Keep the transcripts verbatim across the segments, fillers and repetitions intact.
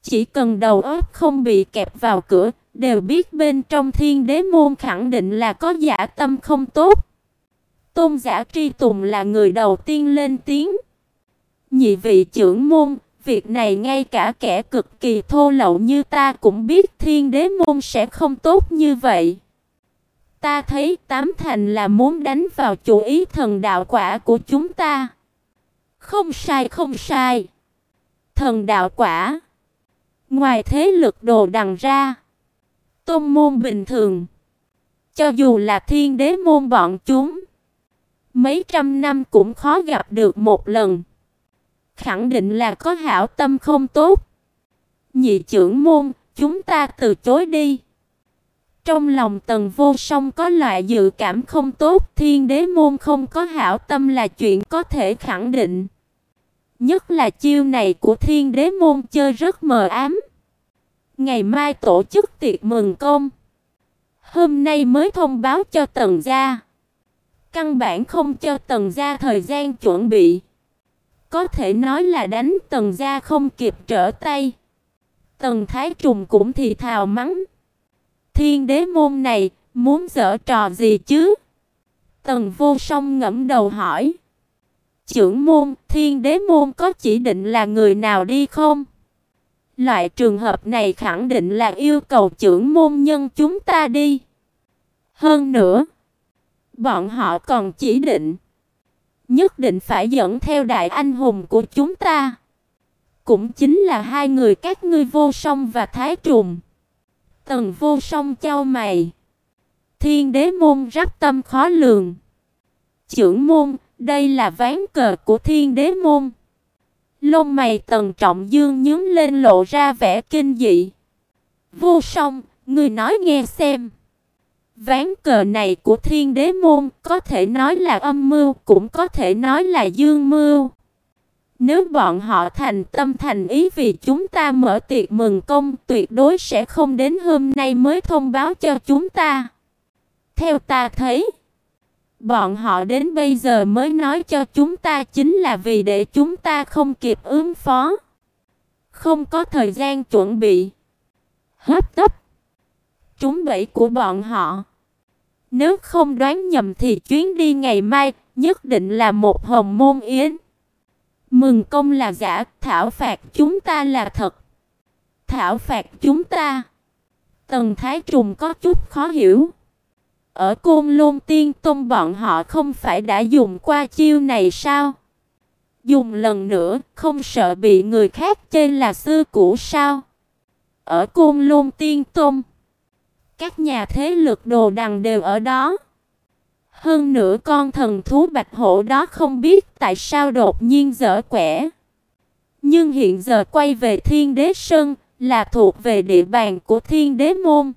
chỉ cần đầu óc không bị kẹp vào cửa, đều biết bên trong Thiên Đế môn khẳng định là có dã tâm không tốt. Tôn giả Tri Tùng là người đầu tiên lên tiếng. Nhị vị trưởng môn, việc này ngay cả kẻ cực kỳ thô lậu như ta cũng biết Thiên Đế môn sẽ không tốt như vậy. Ta thấy tám thành là muốn đánh vào chủ ý thần đạo quả của chúng ta. Không sai không sai. Thần đạo quả. Ngoài thế lực Đồ Đằng ra, tôn môn bình thường, cho dù là Thiên Đế môn bọn chúng, mấy trăm năm cũng khó gặp được một lần. Khẳng định là có hảo tâm không tốt. Nhị trưởng môn, chúng ta từ chối đi. Trong lòng Tần Vô Song có loại dự cảm không tốt, Thiên Đế môn không có hảo tâm là chuyện có thể khẳng định. Nhất là chiêu này của Thiên Đế môn chơi rất mờ ám. Ngày mai tổ chức tiệc mừng công, hôm nay mới thông báo cho Tần gia. Căn bản không cho Tần gia thời gian chuẩn bị. Có thể nói là đánh Tần gia không kịp trở tay. Tần Thái Trùng cũng thì thào mắng. Thiên Đế môn này muốn giở trò gì chứ? Tần Vô Song ngẫm đầu hỏi. Trưởng môn, Thiên Đế môn có chỉ định là người nào đi không? Loại trường hợp này khẳng định là yêu cầu trưởng môn nhân chúng ta đi. Hơn nữa, bọn họ còn chỉ định nhất định phải dẫn theo đại anh hùng của chúng ta, cũng chính là hai người các ngươi Vô Song và Thái Trùng. Tần Vô Song chau mày. Thiên Đế môn rắc tâm khó lường. Trưởng môn, đây là ván cờ của Thiên Đế môn. Lông mày Tần Trọng Dương nhướng lên lộ ra vẻ kinh dị. Vô Song, ngươi nói nghe xem. Ván cờ này của Thiên Đế môn có thể nói là âm mưu, cũng có thể nói là dương mưu. Nếu bọn họ thành tâm thành ý vì chúng ta mở tiệc mừng công, tuyệt đối sẽ không đến hôm nay mới thông báo cho chúng ta. Theo ta thấy, bọn họ đến bây giờ mới nói cho chúng ta chính là vì để chúng ta không kịp ứng phó, không có thời gian chuẩn bị. Hấp tấp trúng bẫy của bọn họ. Nếu không đoán nhầm thì chuyến đi ngày mai nhất định là một hồng môn yến. Mừng công là giả, thảo phạt chúng ta là thật. Thảo phạt chúng ta? Tần Thái Trùng có chút khó hiểu. Ở Côn Lôn Tiên Tông bọn họ không phải đã dùng qua chiêu này sao? Dùng lần nữa, không sợ bị người khác chê là xưa cũ sao? Ở Côn Lôn Tiên Tông, các nhà thế lực Đồ Đằng đều ở đó. Hơn nữa con thần thú bạch hổ đó không biết tại sao đột nhiên giở quẻ. Nhưng hiện giờ quay về Thiên Đế Sơn là thuộc về địa bàn của Thiên Đế môn.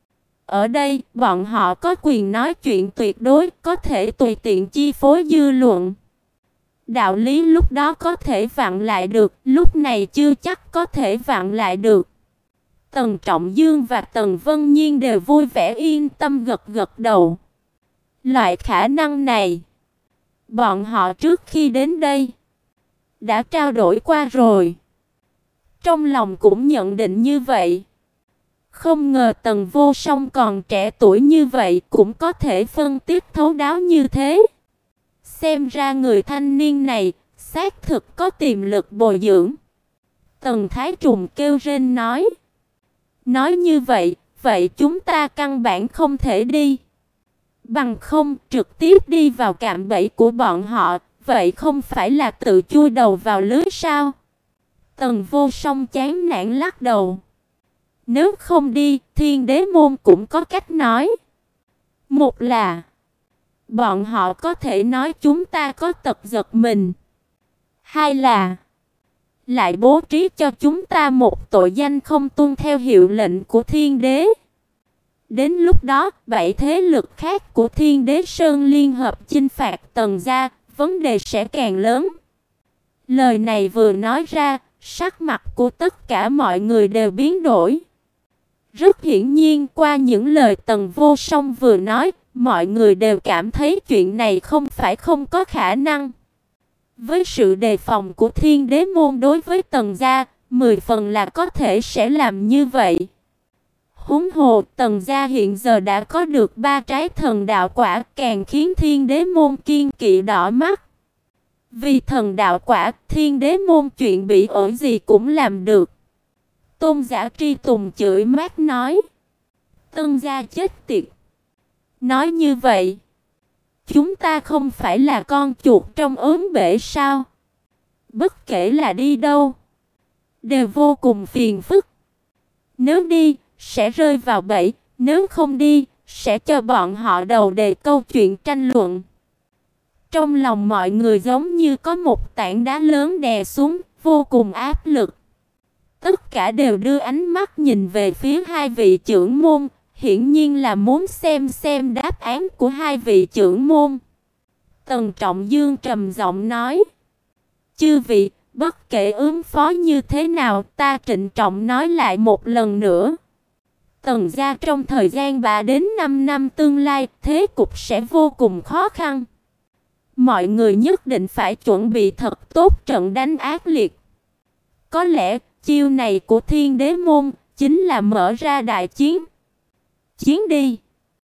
Ở đây, bọn họ có quyền nói chuyện tuyệt đối, có thể tùy tiện chi phối dư luận. Đạo lý lúc đó có thể vặn lại được, lúc này chưa chắc có thể vặn lại được. Tần Trọng Dương và Tần Vân Nhiên đều vui vẻ yên tâm gật gật đầu. Loại khả năng này, bọn họ trước khi đến đây đã trao đổi qua rồi. Trong lòng cũng nhận định như vậy. Không ngờ Tần Vô Song còn trẻ tuổi như vậy cũng có thể phân tích thấu đáo như thế. Xem ra người thanh niên này xác thực có tiềm lực bồi dưỡng. Tần Thái Trùng kêu rên nói. Nói như vậy, vậy chúng ta căn bản không thể đi. Bằng không trực tiếp đi vào cạm bẫy của bọn họ, vậy không phải là tự chui đầu vào lưới sao? Tần Vô Song chán nản lắc đầu. Nếu không đi, Thiên Đế môn cũng có cách nói. Một là bọn họ có thể nói chúng ta có tật giật mình. Hai là lại bố trí cho chúng ta một tội danh không tuân theo hiệu lệnh của Thiên Đế. Đến lúc đó, bảy thế lực khác của Thiên Đế Sơn liên hợp chinh phạt Tần gia, vấn đề sẽ càng lớn. Lời này vừa nói ra, sắc mặt của tất cả mọi người đều biến đổi. Rất hiển nhiên qua những lời Tần Vô Song vừa nói, mọi người đều cảm thấy chuyện này không phải không có khả năng. Với sự đề phòng của Thiên Đế môn đối với Tần gia, mười phần là có thể sẽ làm như vậy. Huống hồ Tần gia hiện giờ đã có được ba trái thần đạo quả, càng khiến Thiên Đế môn kiên kỵ đỏ mắt. Vì thần đạo quả, Thiên Đế môn chuyện bị ổi gì cũng làm được. Tôn giả Tri Tùng chửi mát nói: Tân gia chết tiệt. Nói như vậy, chúng ta không phải là con chuột trong ốm bể sao? Bất kể là đi đâu, đều vô cùng phiền phức. Nếu đi, sẽ rơi vào bẫy, nếu không đi, sẽ cho bọn họ đầu đề câu chuyện tranh luận. Trong lòng mọi người giống như có một tảng đá lớn đè xuống, vô cùng áp lực. Tất cả đều đưa ánh mắt nhìn về phía hai vị trưởng môn, hiển nhiên là muốn xem xem đáp án của hai vị trưởng môn. Tần Trọng Dương trầm giọng nói: Chư vị, bất kể ứng phó như thế nào, ta trịnh trọng nói lại một lần nữa. Tần gia trong thời gian ba đến năm năm tương lai, thế cục sẽ vô cùng khó khăn. Mọi người nhất định phải chuẩn bị thật tốt trận đánh ác liệt. Có lẽ, chiêu này của Thiên Đế môn chính là mở ra đại chiến. Chiến đi.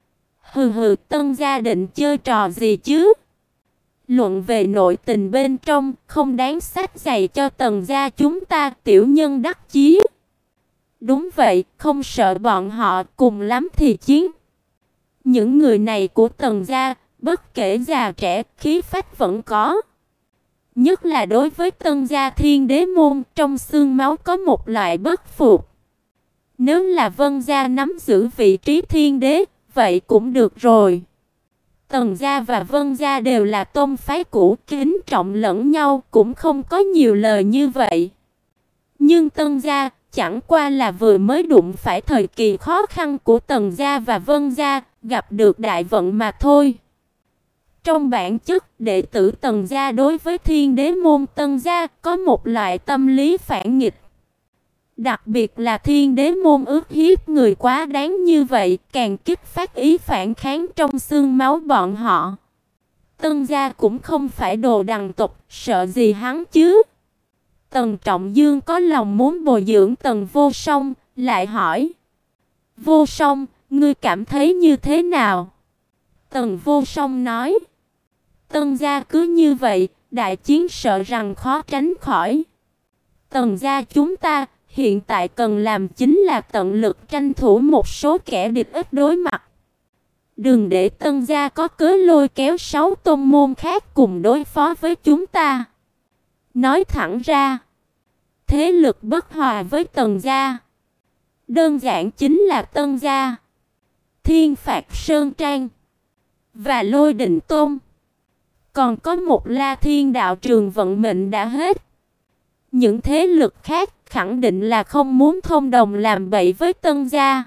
Hừ hừ, Tân gia định chơi trò gì chứ? Luận về nội tình bên trong, không đáng xách giày cho Tần gia chúng ta, tiểu nhân đắc chí. Đúng vậy, không sợ bọn họ, cùng lắm thì chiến. Những người này của Tần gia, bất kể già trẻ, khí phách vẫn có. Nhất là đối với Tân gia Thiên Đế môn, trong xương máu có một loại bất phục. Nếu là Vân gia nắm giữ vị trí thiên đế, vậy cũng được rồi. Tần gia và Vân gia đều là tôn phái cũ, kính trọng lẫn nhau, cũng không có nhiều lời như vậy. Nhưng Tân gia chẳng qua là vừa mới đụng phải thời kỳ khó khăn của Tần gia và Vân gia, gặp được đại vận mà thôi. Trong bản chất, đệ tử Tần gia đối với Thiên Đế môn Tân gia có một loại tâm lý phản nghịch. Đặc biệt là Thiên Đế môn ức hiếp người quá đáng như vậy, càng kích phát ý phản kháng trong xương máu bọn họ. Tân gia cũng không phải đồ đằng tộc, sợ gì hắn chứ? Tần Trọng Dương có lòng muốn bồi dưỡng Tần Vô Song, lại hỏi: Vô Song, ngươi cảm thấy như thế nào? Tần Vô Song nói: Tân gia cứ như vậy, đại chiến sợ rằng khó tránh khỏi. Tần gia chúng ta hiện tại cần làm chính là tận lực tranh thủ một số kẻ địch ít đối mặt. Đừng để Tân gia có cớ lôi kéo sáu tôn môn khác cùng đối phó với chúng ta. Nói thẳng ra, thế lực bất hòa với Tần gia đơn giản chính là Tân gia, Thiên Phạt Sơn Trang và Lôi Định Tôn. Còn có một La Thiên đạo trường vận mệnh đã hết. Những thế lực khác khẳng định là không muốn thông đồng làm bậy với Tân gia.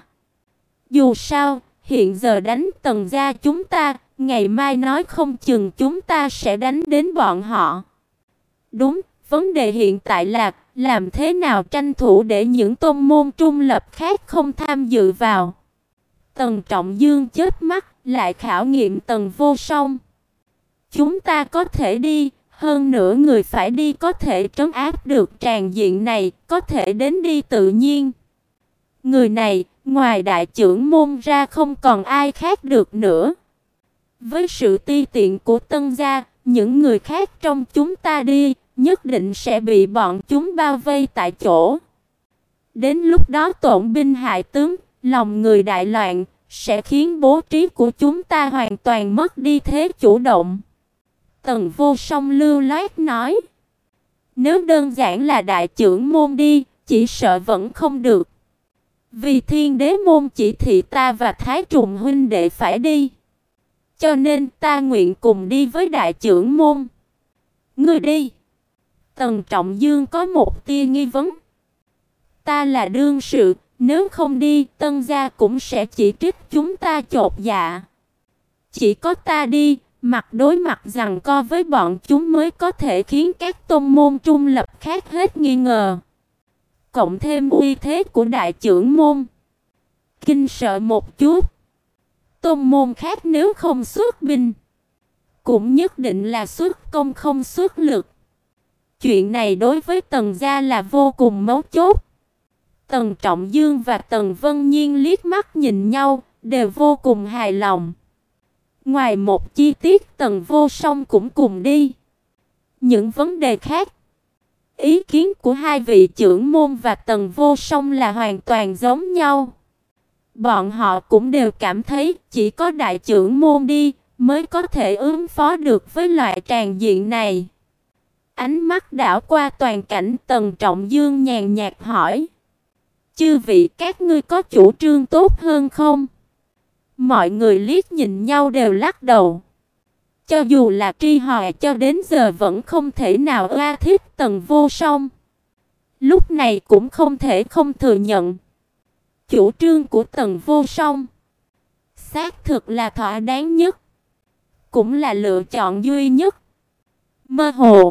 Dù sao, hiện giờ đánh Tần gia chúng ta, ngày mai nói không chừng chúng ta sẽ đánh đến bọn họ. Đúng, vấn đề hiện tại là làm thế nào tranh thủ để những tôn môn trung lập khác không tham dự vào. Tần Trọng Dương chớp mắt, lại khảo nghiệm Tần Vô Song. Chúng ta có thể đi, hơn nữa người phải đi có thể trấn áp được tràn diện này, có thể đến đi tự nhiên. Người này, ngoài đại trưởng môn ra không còn ai khác được nữa. Với sự ti tiện của Tân gia, những người khác trong chúng ta đi, nhất định sẽ bị bọn chúng bao vây tại chỗ. Đến lúc đó tổn binh hại tướng, lòng người đại loạn, sẽ khiến bố trí của chúng ta hoàn toàn mất đi thế chủ động. Tần Vô Song lưu loát nói: Nếu đơn giản là đại trưởng môn đi, chỉ sợ vẫn không được. Vì Thiên Đế môn chỉ thị ta và Thái Trùng huynh đệ phải đi, cho nên ta nguyện cùng đi với đại trưởng môn. Ngươi đi. Tần Trọng Dương có một tia nghi vấn. Ta là đương sự, nếu không đi, Tân gia cũng sẽ chỉ trích chúng ta chột dạ. Chỉ có ta đi, mặt đối mặt giằng co với bọn chúng mới có thể khiến các tôn môn trung lập khác hết nghi ngờ. Cộng thêm uy thế của đại trưởng môn, kinh sợ một chút. Tôn môn khác nếu không xuất binh, cũng nhất định là xuất công không xuất lực. Chuyện này đối với Tần gia là vô cùng mấu chốt. Tần Trọng Dương và Tần Vân Nhiên liếc mắt nhìn nhau, đều vô cùng hài lòng. Ngoài một chi tiết Tần Vô Song cũng cùng đi. Những vấn đề khác, ý kiến của hai vị trưởng môn và Tần Vô Song là hoàn toàn giống nhau. Bọn họ cũng đều cảm thấy chỉ có đại trưởng môn đi mới có thể ứng phó được với loại tràn diện này. Ánh mắt đảo qua toàn cảnh, Tần Trọng Dương nhàn nhạt hỏi: "Chư vị các ngươi có chủ trương tốt hơn không?" Mọi người liếc nhìn nhau đều lắc đầu. Cho dù là Tri Hòa cho đến giờ vẫn không thể nào oa thích Tần Vô Song, lúc này cũng không thể không thừa nhận chủ trương của Tần Vô Song xác thực là thỏa đáng nhất, cũng là lựa chọn duy nhất. Mơ hồ,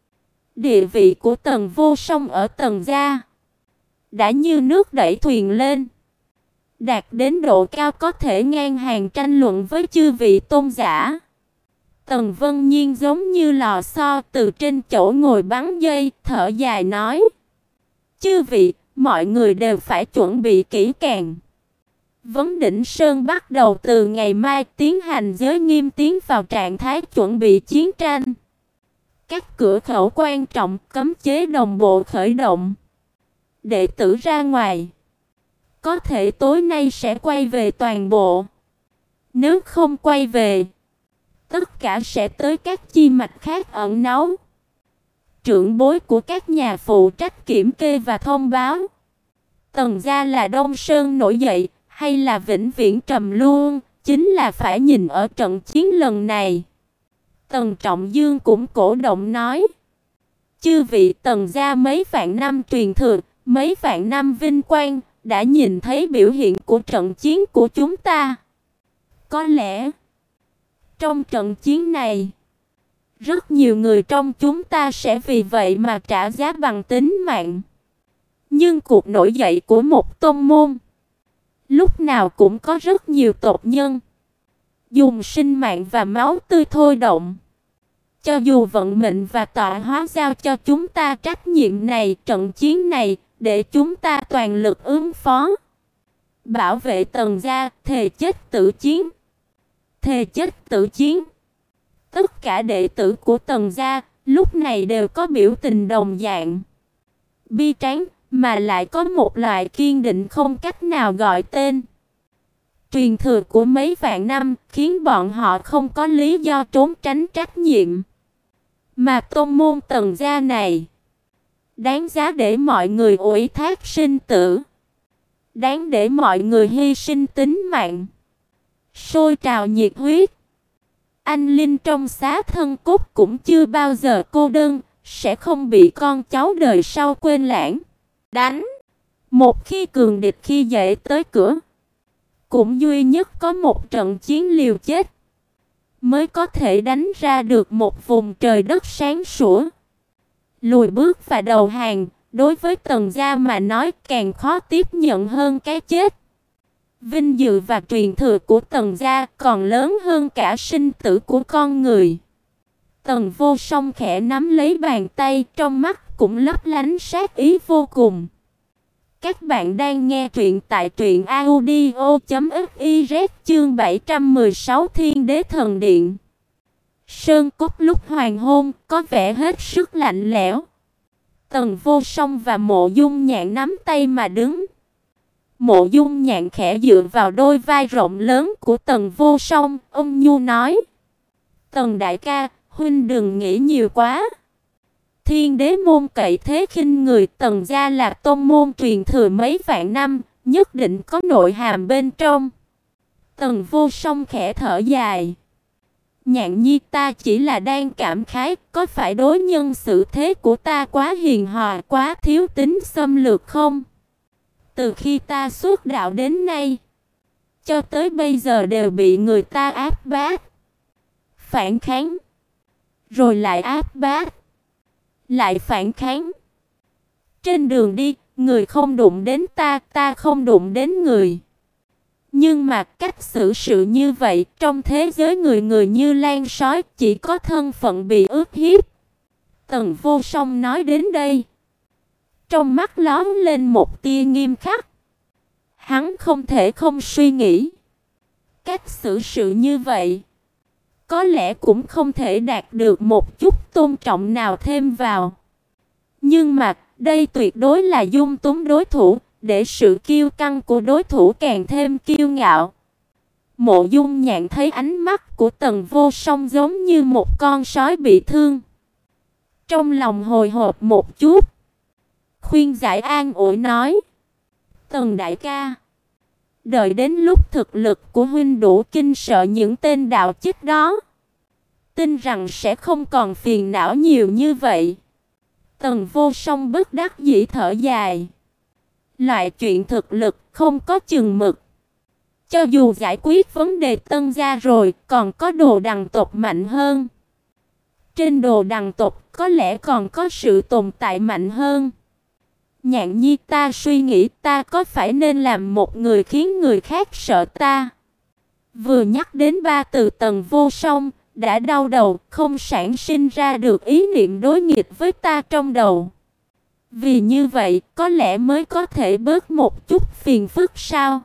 địa vị của Tần Vô Song ở Tần gia đã như nước đẩy thuyền lên, đạt đến độ cao có thể ngang hàng tranh luận với chư vị tôn giả. Tần Vân Nhiên giống như lò xo từ trên chỗ ngồi bắn dây, thở dài nói: "Chư vị, mọi người đều phải chuẩn bị kỹ càng. Vấn Đỉnh Sơn bắt đầu từ ngày mai tiến hành giới nghiêm, tiến vào trạng thái chuẩn bị chiến tranh. Các cửa khẩu quan trọng, cấm chế đồng bộ khởi động. Đệ tử ra ngoài, có thể tối nay sẽ quay về toàn bộ. Nếu không quay về, tất cả sẽ tới các chi mạch khác ẩn náu. Trưởng bối của các nhà phụ trách kiểm kê và thông báo. Tần gia là Đông Sơn nổi dậy hay là vĩnh viễn trầm luân, chính là phải nhìn ở trận chiến lần này." Tần Trọng Dương cũng cổ động nói: "Chư vị, Tần gia mấy vạn năm truyền thừa, mấy vạn năm vinh quang, đã nhìn thấy biểu hiện của trận chiến của chúng ta. Có lẽ trong trận chiến này, rất nhiều người trong chúng ta sẽ vì vậy mà trả giá bằng tính mạng. Nhưng cuộc nổi dậy của một tôn môn, lúc nào cũng có rất nhiều tộc nhân dùng sinh mạng và máu tươi thôi động. Cho dù vận mệnh và tọa hóa giao cho chúng ta trách nhiệm này, trận chiến này, để chúng ta toàn lực ứng phó, bảo vệ Tần gia, thề chết tử chiến. Thề chết tử chiến." Tất cả đệ tử của Tần gia lúc này đều có biểu tình đồng dạng, bi tráng, mà lại có một loại kiên định không cách nào gọi tên. Truyền thừa của mấy vạn năm khiến bọn họ không có lý do trốn tránh trách nhiệm. Mà tôn môn Tần gia này đáng giá để mọi người ủy thác sinh tử, đáng để mọi người hy sinh tính mạng, sôi trào nhiệt huyết. Anh linh trong xá thân cốt cũng chưa bao giờ cô đơn, sẽ không bị con cháu đời sau quên lãng. Đánh! Một khi cường địch khi dễ tới cửa, cũng duy nhất có một trận chiến liều chết mới có thể đánh ra được một vùng trời đất sáng sủa. Lùi bước và đầu hàng, đối với Tần gia mà nói càng khó tiếp nhận hơn cái chết. Vinh dự và truyền thừa của Tần gia còn lớn hơn cả sinh tử của con người. Tần Vô Song khẽ nắm lấy bàn tay, trong mắt cũng lấp lánh sát ý vô cùng. Các bạn đang nghe truyện tại truyện audio chấm fiz, chương bảy trăm mười sáu Thiên Đế Thần Điện. Sơn cốt lúc hoàng hôn có vẻ hết sức lạnh lẽo. Tần Vô Song và Mộ Dung Nhạn nắm tay mà đứng. Mộ Dung Nhạn khẽ dựa vào đôi vai rộng lớn của Tần Vô Song, ôn nhu nói: "Tần đại ca, huynh đừng nghĩ nhiều quá. Thiên Đế môn cậy thế khinh người, Tần gia là tôn môn truyền thừa mấy vạn năm, nhất định có nội hàm bên trong." Tần Vô Song khẽ thở dài: "Nhạn nhi, ta chỉ là đang cảm khái, có phải đối nhân xử thế của ta quá hiền hòa, quá thiếu tính xâm lược không? Từ khi ta xuất đạo đến nay, cho tới bây giờ đều bị người ta áp bách, phản kháng, rồi lại áp bách, lại phản kháng. Trên đường đi, người không đụng đến ta, ta không đụng đến người. Nhưng mà cách xử sự như vậy, trong thế giới người người như lan sói, chỉ có thân phận bị ức hiếp. Tần Vô Song nói đến đây, trong mắt lóe lên một tia nghiêm khắc. Hắn không thể không suy nghĩ, cách xử sự như vậy có lẽ cũng không thể đạt được một chút tôn trọng nào thêm vào. Nhưng mà đây tuyệt đối là dung túng đối thủ, để sự kiêu căng của đối thủ càng thêm kiêu ngạo. Mộ Dung Nhạn thấy ánh mắt của Tần Vô Song giống như một con sói bị thương, trong lòng hồi hộp một chút, khuyên giải an ủi nói: "Tần đại ca, đợi đến lúc thực lực của huynh đủ kinh sợ những tên đạo chích đó, tin rằng sẽ không còn phiền não nhiều như vậy." Tần Vô Song bất đắc dĩ thở dài. Loại chuyện thực lực không có chừng mực, cho dù giải quyết vấn đề Tân gia rồi, còn có Đồ Đằng tộc mạnh hơn. Trên Đồ Đằng tộc có lẽ còn có sự tồn tại mạnh hơn. Nhạn Nhi, ta suy nghĩ ta có phải nên làm một người khiến người khác sợ ta. Vừa nhắc đến ba từ Tần Vô Song, đã đau đầu, không sản sinh ra được ý niệm đối nghịch với ta trong đầu. Vì như vậy, có lẽ mới có thể bớt một chút phiền phức sao?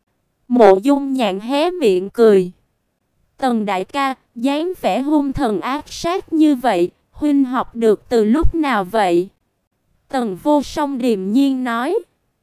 Mộ Dung Nhạn hé miệng cười. Tần đại ca, dáng vẻ hung thần ác sát như vậy, huynh học được từ lúc nào vậy? Tần Vô Song điềm nhiên nói.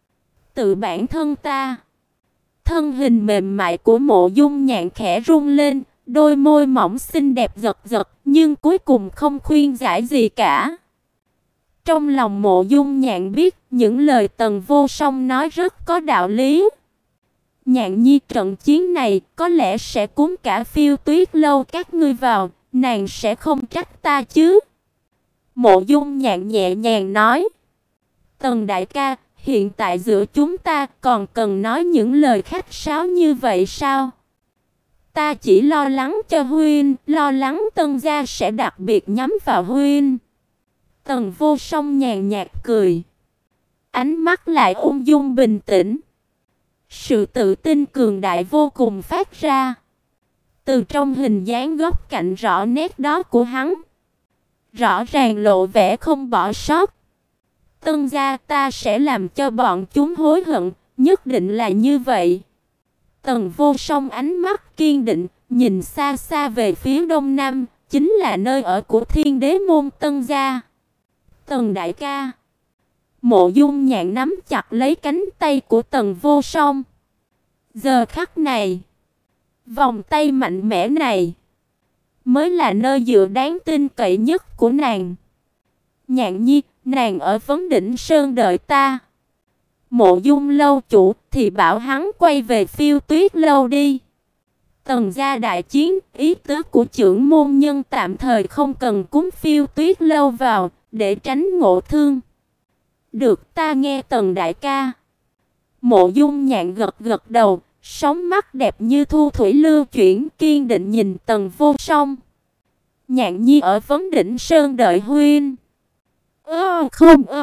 Tự bản thân ta. Thân hình mềm mại của Mộ Dung Nhạn khẽ rung lên, đôi môi mỏng xinh đẹp giật giật, nhưng cuối cùng không khuyên giải gì cả. Trong lòng Mộ Dung Nhạn biết, những lời Tần Vô Song nói rất có đạo lý. Nhạn Nhi, trận chiến này có lẽ sẽ cuốn cả Phiêu Tuyết lâu các ngươi vào, nàng sẽ không trách ta chứ? Mộ Dung Nhạn nhẹ nhàng nói. Tần đại ca, hiện tại giữa chúng ta còn cần nói những lời khách sáo như vậy sao? Ta chỉ lo lắng cho huynh, lo lắng Tân gia sẽ đặc biệt nhắm vào huynh. Tần Vô Song nhàn nhạt cười, ánh mắt lại ung dung bình tĩnh. Sự tự tin cường đại vô cùng phát ra từ trong hình dáng góc cạnh rõ nét đó của hắn, rõ ràng lộ vẻ không bỏ sót. Tân gia, ta sẽ làm cho bọn chúng hối hận, nhất định là như vậy. Tần Vô Song ánh mắt kiên định, nhìn xa xa về phía đông nam, chính là nơi ở của Thiên Đế môn Tân gia. Tần đại ca. Mộ Dung Nhạn nắm chặt lấy cánh tay của Tần Vô Song. Giờ khắc này, vòng tay mạnh mẽ này mới là nơi dựa đáng tin cậy nhất của nàng. Nhạn Nhi, nàng ở Vấn Đỉnh Sơn đợi ta. Mộ Dung lâu chủ thì bảo hắn quay về Phiêu Tuyết lâu đi. Tần gia đại chiến, ý tứ của trưởng môn nhân tạm thời không cần cúng Phiêu Tuyết lâu vào, để tránh ngộ thương. Được, ta nghe Tần đại ca. Mộ Dung Nhạn gật gật đầu, sóng mắt đẹp như thu thủy lưu chuyển, kiên định nhìn Tần Vô Song. Nhạn Nhi ở Vấn Đỉnh Sơn đợi huynh. Ơ không ơ.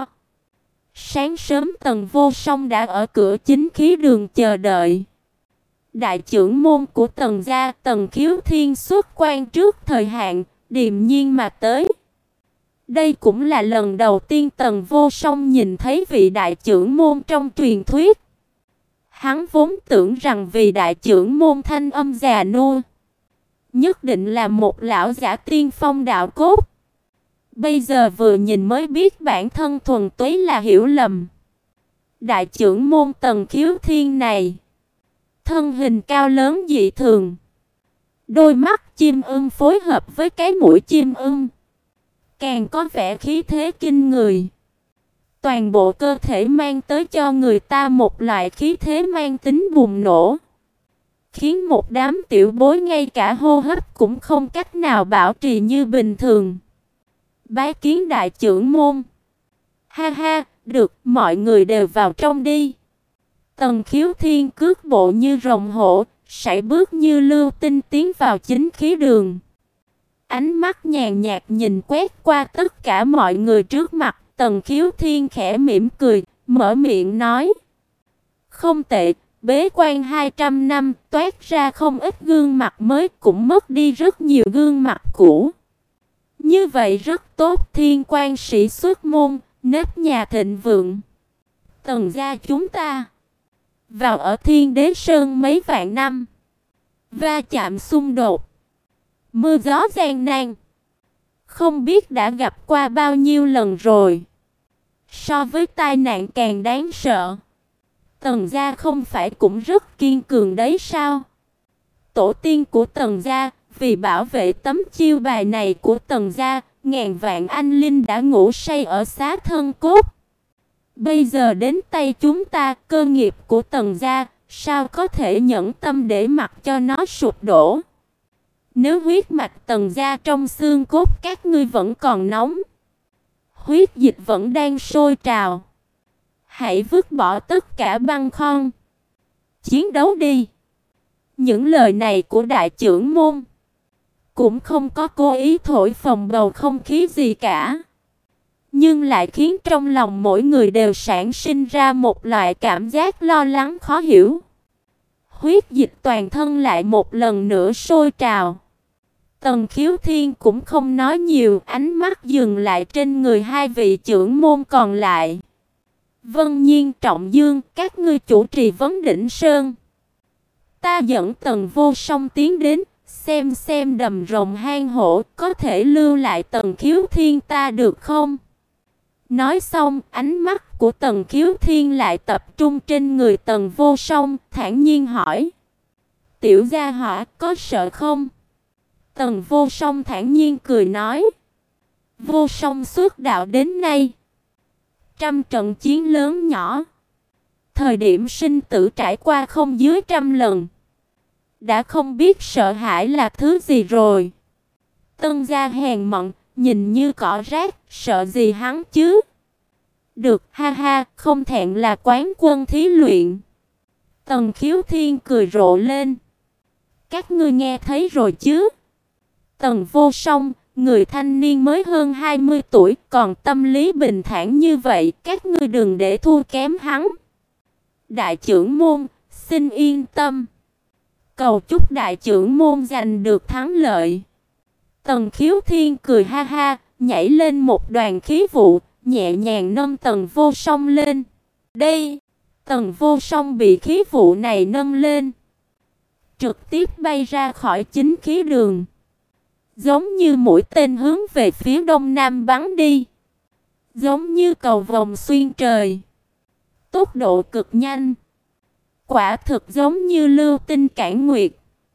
Sáng sớm Tần Vô Song đã ở cửa chính khí đường chờ đợi. Đại trưởng môn của Tần gia, Tần Khiếu Thiên xuất quan trước thời hạn, điềm nhiên mà tới. Đây cũng là lần đầu tiên Tần Vô Song nhìn thấy vị đại trưởng môn trong truyền thuyết. Hắn vốn tưởng rằng vì đại trưởng môn thanh âm già nua, nhất định là một lão giả tiên phong đạo cốt. Bây giờ vừa nhìn mới biết bản thân thuần túy là hiểu lầm. Đại trưởng môn Tần Khiếu Thiên này, thân hình cao lớn dị thường, đôi mắt chim ưng phối hợp với cái mũi chim ưng, càng có vẻ khí thế kinh người. Toàn bộ cơ thể mang tới cho người ta một loại khí thế mang tính bùng nổ, khiến một đám tiểu bối ngay cả hô hấp cũng không cách nào bảo trì như bình thường. Bái kiến đại trưởng môn. Ha ha, được, mọi người đều vào trong đi. Tần Khiếu Thiên cước bộ như rồng hổ, sải bước như lưu tinh tiến vào chính khí đường. Ánh mắt nhàn nhạt nhìn quét qua tất cả mọi người trước mặt, Tần Khiếu Thiên khẽ mỉm cười, mở miệng nói: không tệ, bế quan hai trăm năm, toát ra không ít gương mặt mới, cũng mất đi rất nhiều gương mặt cũ. Như vậy rất tốt, thiên quan sĩ xuất môn, nếp nhà thịnh vượng. Tần gia chúng ta vào ở Thiên Đế Sơn mấy vạn năm, va chạm xung đột, mưa gió gian nan, không biết đã gặp qua bao nhiêu lần rồi. So với tai nạn càng đáng sợ. Tần gia không phải cũng rất kiên cường đấy sao? Tổ tiên của Tần gia vì bảo vệ tấm chiêu bài này của Tần gia, ngàn vạn anh linh đã ngủ say ở xá thân cốt. Bây giờ đến tay chúng ta, cơ nghiệp của Tần gia, sao có thể nhẫn tâm để mặc cho nó sụp đổ? Nếu huyết mạch Tần gia trong xương cốt các ngươi vẫn còn nóng, huyết dịch vẫn đang sôi trào, hãy vứt bỏ tất cả băn khoăn, chiến đấu đi. Những lời này của đại trưởng môn cũng không có cố ý thổi phồng bầu không khí gì cả, nhưng lại khiến trong lòng mỗi người đều sản sinh ra một loại cảm giác lo lắng khó hiểu. Huyết dịch toàn thân lại một lần nữa sôi trào. Tần Khiếu Thiên cũng không nói nhiều, ánh mắt dừng lại trên người hai vị trưởng môn còn lại. Vân Nhiên, Trọng Dương, các ngươi chủ trì vấn đỉnh sơn. Ta dẫn Tần Vô Song tiến đến, xem xem đầm rồng hang hổ có thể lưu lại Tần Khiếu Thiên ta được không? Nói xong, ánh mắt của Tần Khiếu Thiên lại tập trung trên người Tần Vô Song, thản nhiên hỏi: "Tiểu gia hỏa, có sợ không?" Tần Vô Song thản nhiên cười nói: "Vô Song xuất đạo đến nay, trăm trận chiến lớn nhỏ, thời điểm sinh tử trải qua không dưới trăm lần, đã không biết sợ hãi là thứ gì rồi. Tân gia hèn mọn, nhìn như cỏ rác, sợ gì hắn chứ?" "Được, ha ha, không thẹn là quán quân thí luyện." Tần Khiếu Thiên cười rộ lên: "Các ngươi nghe thấy rồi chứ?" Tần Vô Song, người thanh niên mới hơn hai mươi tuổi, còn tâm lý bình thản như vậy, các ngươi đừng để thua kém hắn. Đại trưởng môn, xin yên tâm. Cầu chúc đại trưởng môn giành được thắng lợi. Tần Khiếu Thiên cười ha ha, nhảy lên một đoàn khí vụ, nhẹ nhàng nâng Tần Vô Song lên. Đây, Tần Vô Song bị khí vụ này nâng lên, trực tiếp bay ra khỏi chính khí đường, giống như mũi tên hướng về phía đông nam bắn đi, giống như cầu vồng xuyên trời, tốc độ cực nhanh, quả thực giống như lưu tinh cản nguyệt.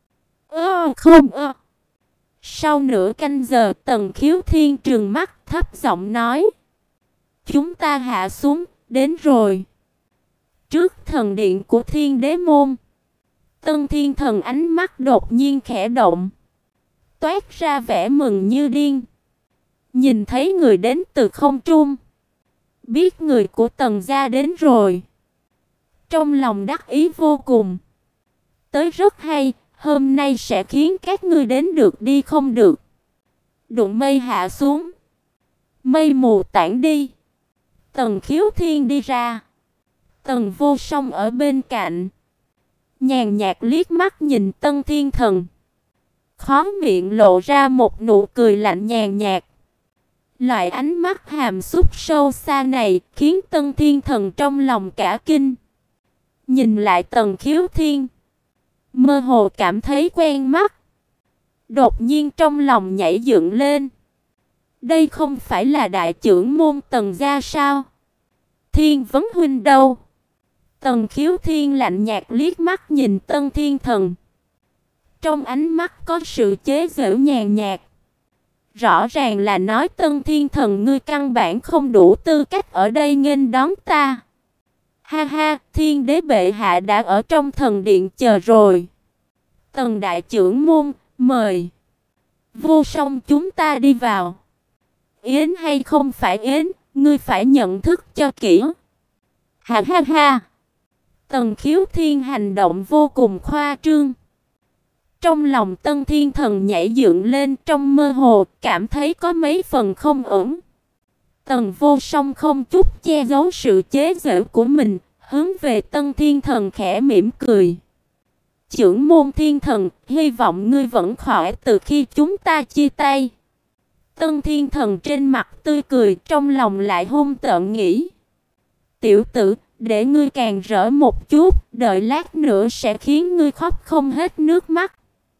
Ơ không ơ. Sau nửa canh giờ, Tần Khiếu Thiên trừng mắt thấp giọng nói: "Chúng ta hạ xuống, đến rồi." Trước thần điện của Thiên Đế môn, Tân Thiên Thần ánh mắt đột nhiên khẽ động, toát ra vẻ mừng như điên. Nhìn thấy người đến từ không trung, biết người của Tần gia đến rồi, trong lòng đắc ý vô cùng. Tới rất hay, hôm nay sẽ khiến các ngươi đến được đi không được. Đụng mây hạ xuống, mây mù tản đi. Tần Khiếu Thiên đi ra, Tần Vô Song ở bên cạnh, nhàn nhạt liếc mắt nhìn Tân Thiên Thần, khóe miệng lộ ra một nụ cười lạnh nhàn nhạt. Loại ánh mắt hàm xúc sâu xa này khiến Tân Thiên Thần trong lòng cả kinh. Nhìn lại Tần Khiếu Thiên, mơ hồ cảm thấy quen mắt. Đột nhiên trong lòng nhảy dựng lên. Đây không phải là đại trưởng môn Tần gia sao? Thiên Vấn huynh đâu? Tần Khiếu Thiên lạnh nhạt liếc mắt nhìn Tân Thiên Thần, trong ánh mắt có sự chế giễu nhàn nhạt. Rõ ràng là nói Tân Thiên Thần ngươi căn bản không đủ tư cách ở đây nghênh đón ta. Ha ha, Thiên Đế bệ hạ đã ở trong thần điện chờ rồi. Tần đại trưởng môn, mời. Vô Song chúng ta đi vào. Yến hay không phải yến, ngươi phải nhận thức cho kỹ. Ha ha ha. Tần Khiếu Thiên hành động vô cùng khoa trương. Trong lòng Tân Thiên Thần nhảy dựng lên, trong mơ hồ cảm thấy có mấy phần không ổn. Tần Vô Song không chút che giấu sự chế giễu của mình, hướng về Tân Thiên Thần khẽ mỉm cười. "Trưởng môn Thiên Thần, hy vọng ngươi vẫn khỏe từ khi chúng ta chia tay." Tân Thiên Thần trên mặt tươi cười, trong lòng lại hung tợn nghĩ: tiểu tử, để ngươi càng rỡ một chút, đợi lát nữa sẽ khiến ngươi khóc không hết nước mắt.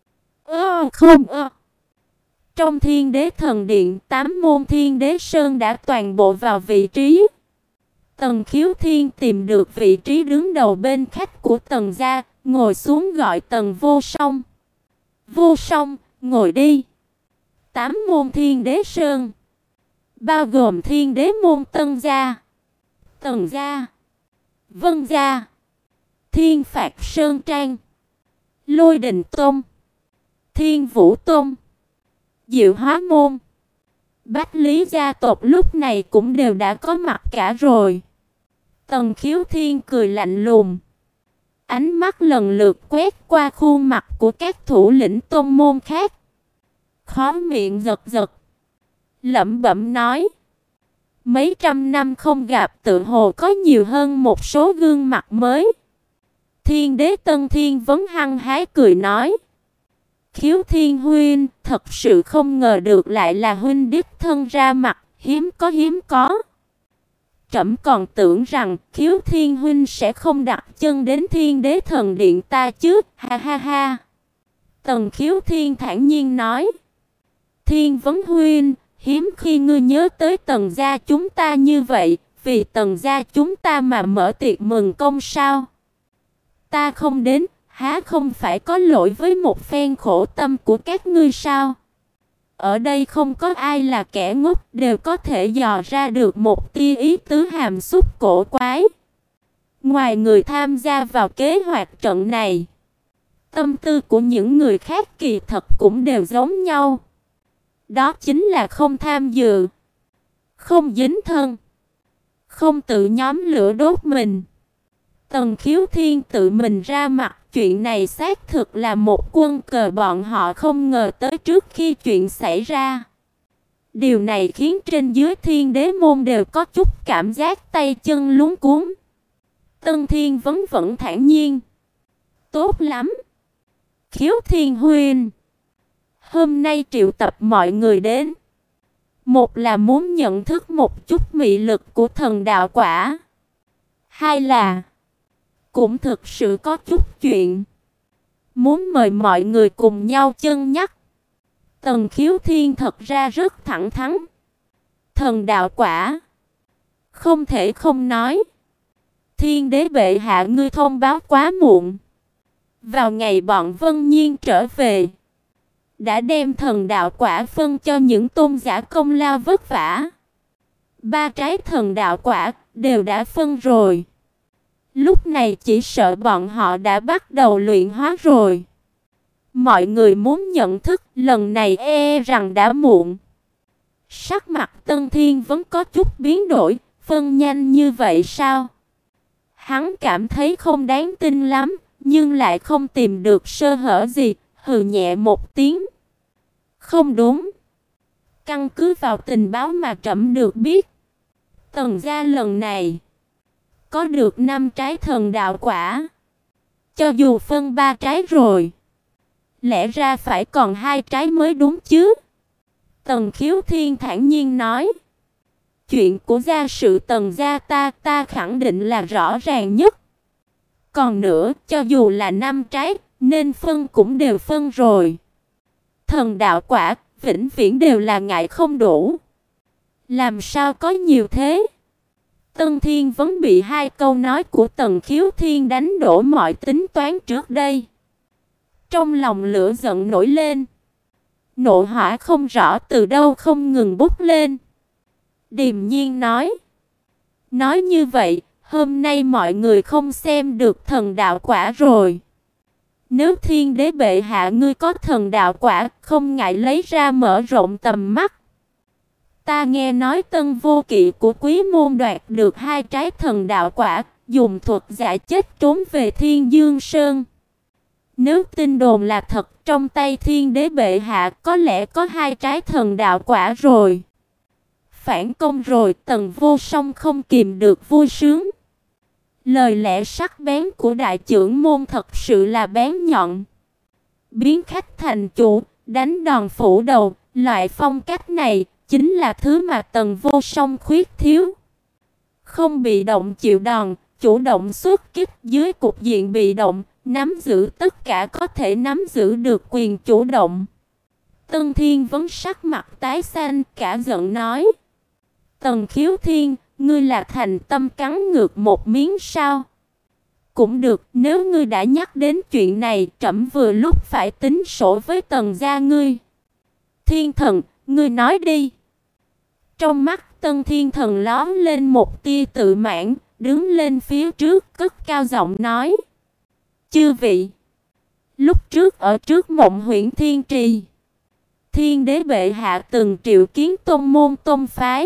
Ơ không ơ. Trong Thiên Đế Thần Điện, tám môn Thiên Đế Sơn đã toàn bộ vào vị trí. Tần Khiếu Thiên tìm được vị trí đứng đầu bên khách của Tần gia, ngồi xuống gọi Tần Vô Song. Vô Song, ngồi đi. Tám môn Thiên Đế Sơn, bao gồm Thiên Đế môn Tân gia, Tần gia, Vân gia, Thiên Phạt Sơn Trang, Lôi Đình Tôn, Thiên Vũ Tôn, Diệu Hóa môn, Bách Lý gia tộc lúc này cũng đều đã có mặt cả rồi. Tần Khiếu Thiên cười lạnh lùng, ánh mắt lần lượt quét qua khuôn mặt của các thủ lĩnh tôn môn khác, khóe miệng giật giật, lẩm bẩm nói: mấy trăm năm không gặp, tự hồ có nhiều hơn một số gương mặt mới. Thiên Đế Tân Thiên Vấn hăng hái cười nói: Khiếu Thiên huynh, thật sự không ngờ được lại là huynh đích thân ra mặt, hiếm có hiếm có. Trẫm còn tưởng rằng Khiếu Thiên huynh sẽ không đặt chân đến Thiên Đế Thần Điện ta chứ, ha ha ha. Tần Khiếu Thiên thản nhiên nói: Thiên Vấn huynh, hiếm khi ngươi nhớ tới Tần gia chúng ta như vậy, vì Tần gia chúng ta mà mở tiệc mừng công sao? Ta không đến, há không phải có lỗi với một phen khổ tâm của các ngươi sao? Ở đây không có ai là kẻ ngốc, đều có thể dò ra được một tia ý tứ hàm xúc cổ quái. Ngoài người tham gia vào kế hoạch trận này, tâm tư của những người khác kỳ thật cũng đều giống nhau. Đó chính là không tham dự, không dính thân, không tự nhóm lửa đốt mình. Tần Khiếu Thiên tự mình ra mặt, chuyện này xác thực là một quân cờ bọn họ không ngờ tới trước khi chuyện xảy ra. Điều này khiến trên dưới Thiên Đế môn đều có chút cảm giác tay chân luống cuống. Tân Thiên Vấn vẫn thản nhiên: tốt lắm, Khiếu Thiên huynh, hôm nay triệu tập mọi người đến, một là muốn nhận thức một chút mị lực của thần đạo quả, hai là cũng thực sự có chút chuyện muốn mời mọi người cùng nhau chân nhắc. Tần Khiếu Thiên thật ra rất thẳng thắn. Thần đạo quả, không thể không nói. Thiên Đế bệ hạ ngươi thông báo quá muộn. Vào ngày bọn Vân Nhiên trở về, đã đem thần đạo quả phân cho những tôn giả công lao vất vả. Ba trái thần đạo quả đều đã phân rồi. Lúc này chỉ sợ bọn họ đã bắt đầu luyện hóa rồi. Mọi người muốn nhận thức, lần này e rằng đã muộn. Sắc mặt Tân Thiên vẫn có chút biến đổi, phân nhanh như vậy sao? Hắn cảm thấy không đáng tin lắm, nhưng lại không tìm được sơ hở gì, hừ nhẹ một tiếng. Không đúng. Căn cứ vào tình báo mà trẫm được biết, Tần gia lần này có được năm trái thần đạo quả. Cho dù phân ba trái rồi, lẽ ra phải còn hai trái mới đúng chứ? Tần Khiếu Thiên thản nhiên nói: chuyện của gia sự Tần gia ta ta khẳng định là rõ ràng nhất. Còn nữa, cho dù là năm trái, nên phân cũng đều phân rồi. Thần đạo quả vĩnh viễn đều là ngại không đủ. Làm sao có nhiều thế? Tân Thiên Vấn bị hai câu nói của Tần Khiếu Thiên đánh đổ mọi tính toán trước đây. Trong lòng lửa giận nổi lên. Nộ hỏa không rõ từ đâu không ngừng bốc lên. Điềm nhiên nói: nói như vậy, hôm nay mọi người không xem được thần đạo quả rồi. Nếu Thiên Đế bệ hạ ngươi có thần đạo quả, không ngại lấy ra mở rộng tầm mắt. Ta nghe nói Tân Vô Kỵ của Quý môn đoạt được hai trái thần đạo quả, dùng thuật giả chết trốn về Thiên Dương Sơn. Nếu tin đồn là thật, trong tay Thiên Đế bệ hạ có lẽ có hai trái thần đạo quả rồi. Phản công rồi. Tần Vô Song không kìm được vui sướng. Lời lẽ sắc bén của đại trưởng môn thật sự là bén nhọn. Biến khách thành chủ, đánh đòn phủ đầu, Loại phong cách này chính là thứ mà Tần Vô Song khuyết thiếu. Không bị động chịu đòn, chủ động xuất kích dưới cục diện bị động, nắm giữ tất cả có thể nắm giữ được quyền chủ động. Tân Thiên Vấn sắc mặt tái xanh, cả giận nói: Tần Khiếu Thiên, ngươi là thành tâm cắn ngược một miếng sao? Cũng được, nếu ngươi đã nhắc đến chuyện này, trẫm vừa lúc phải tính sổ với Tần gia ngươi. Thiên Thần, ngươi nói đi. Trong mắt Tân Thiên Thần lóe lên một tia tự mãn, đứng lên phía trước, cất cao giọng nói: Chư vị, lúc trước ở trước Mộng Huyễn Thiên Trì, Thiên Đế bệ hạ từng triệu kiến tôn môn tôn phái,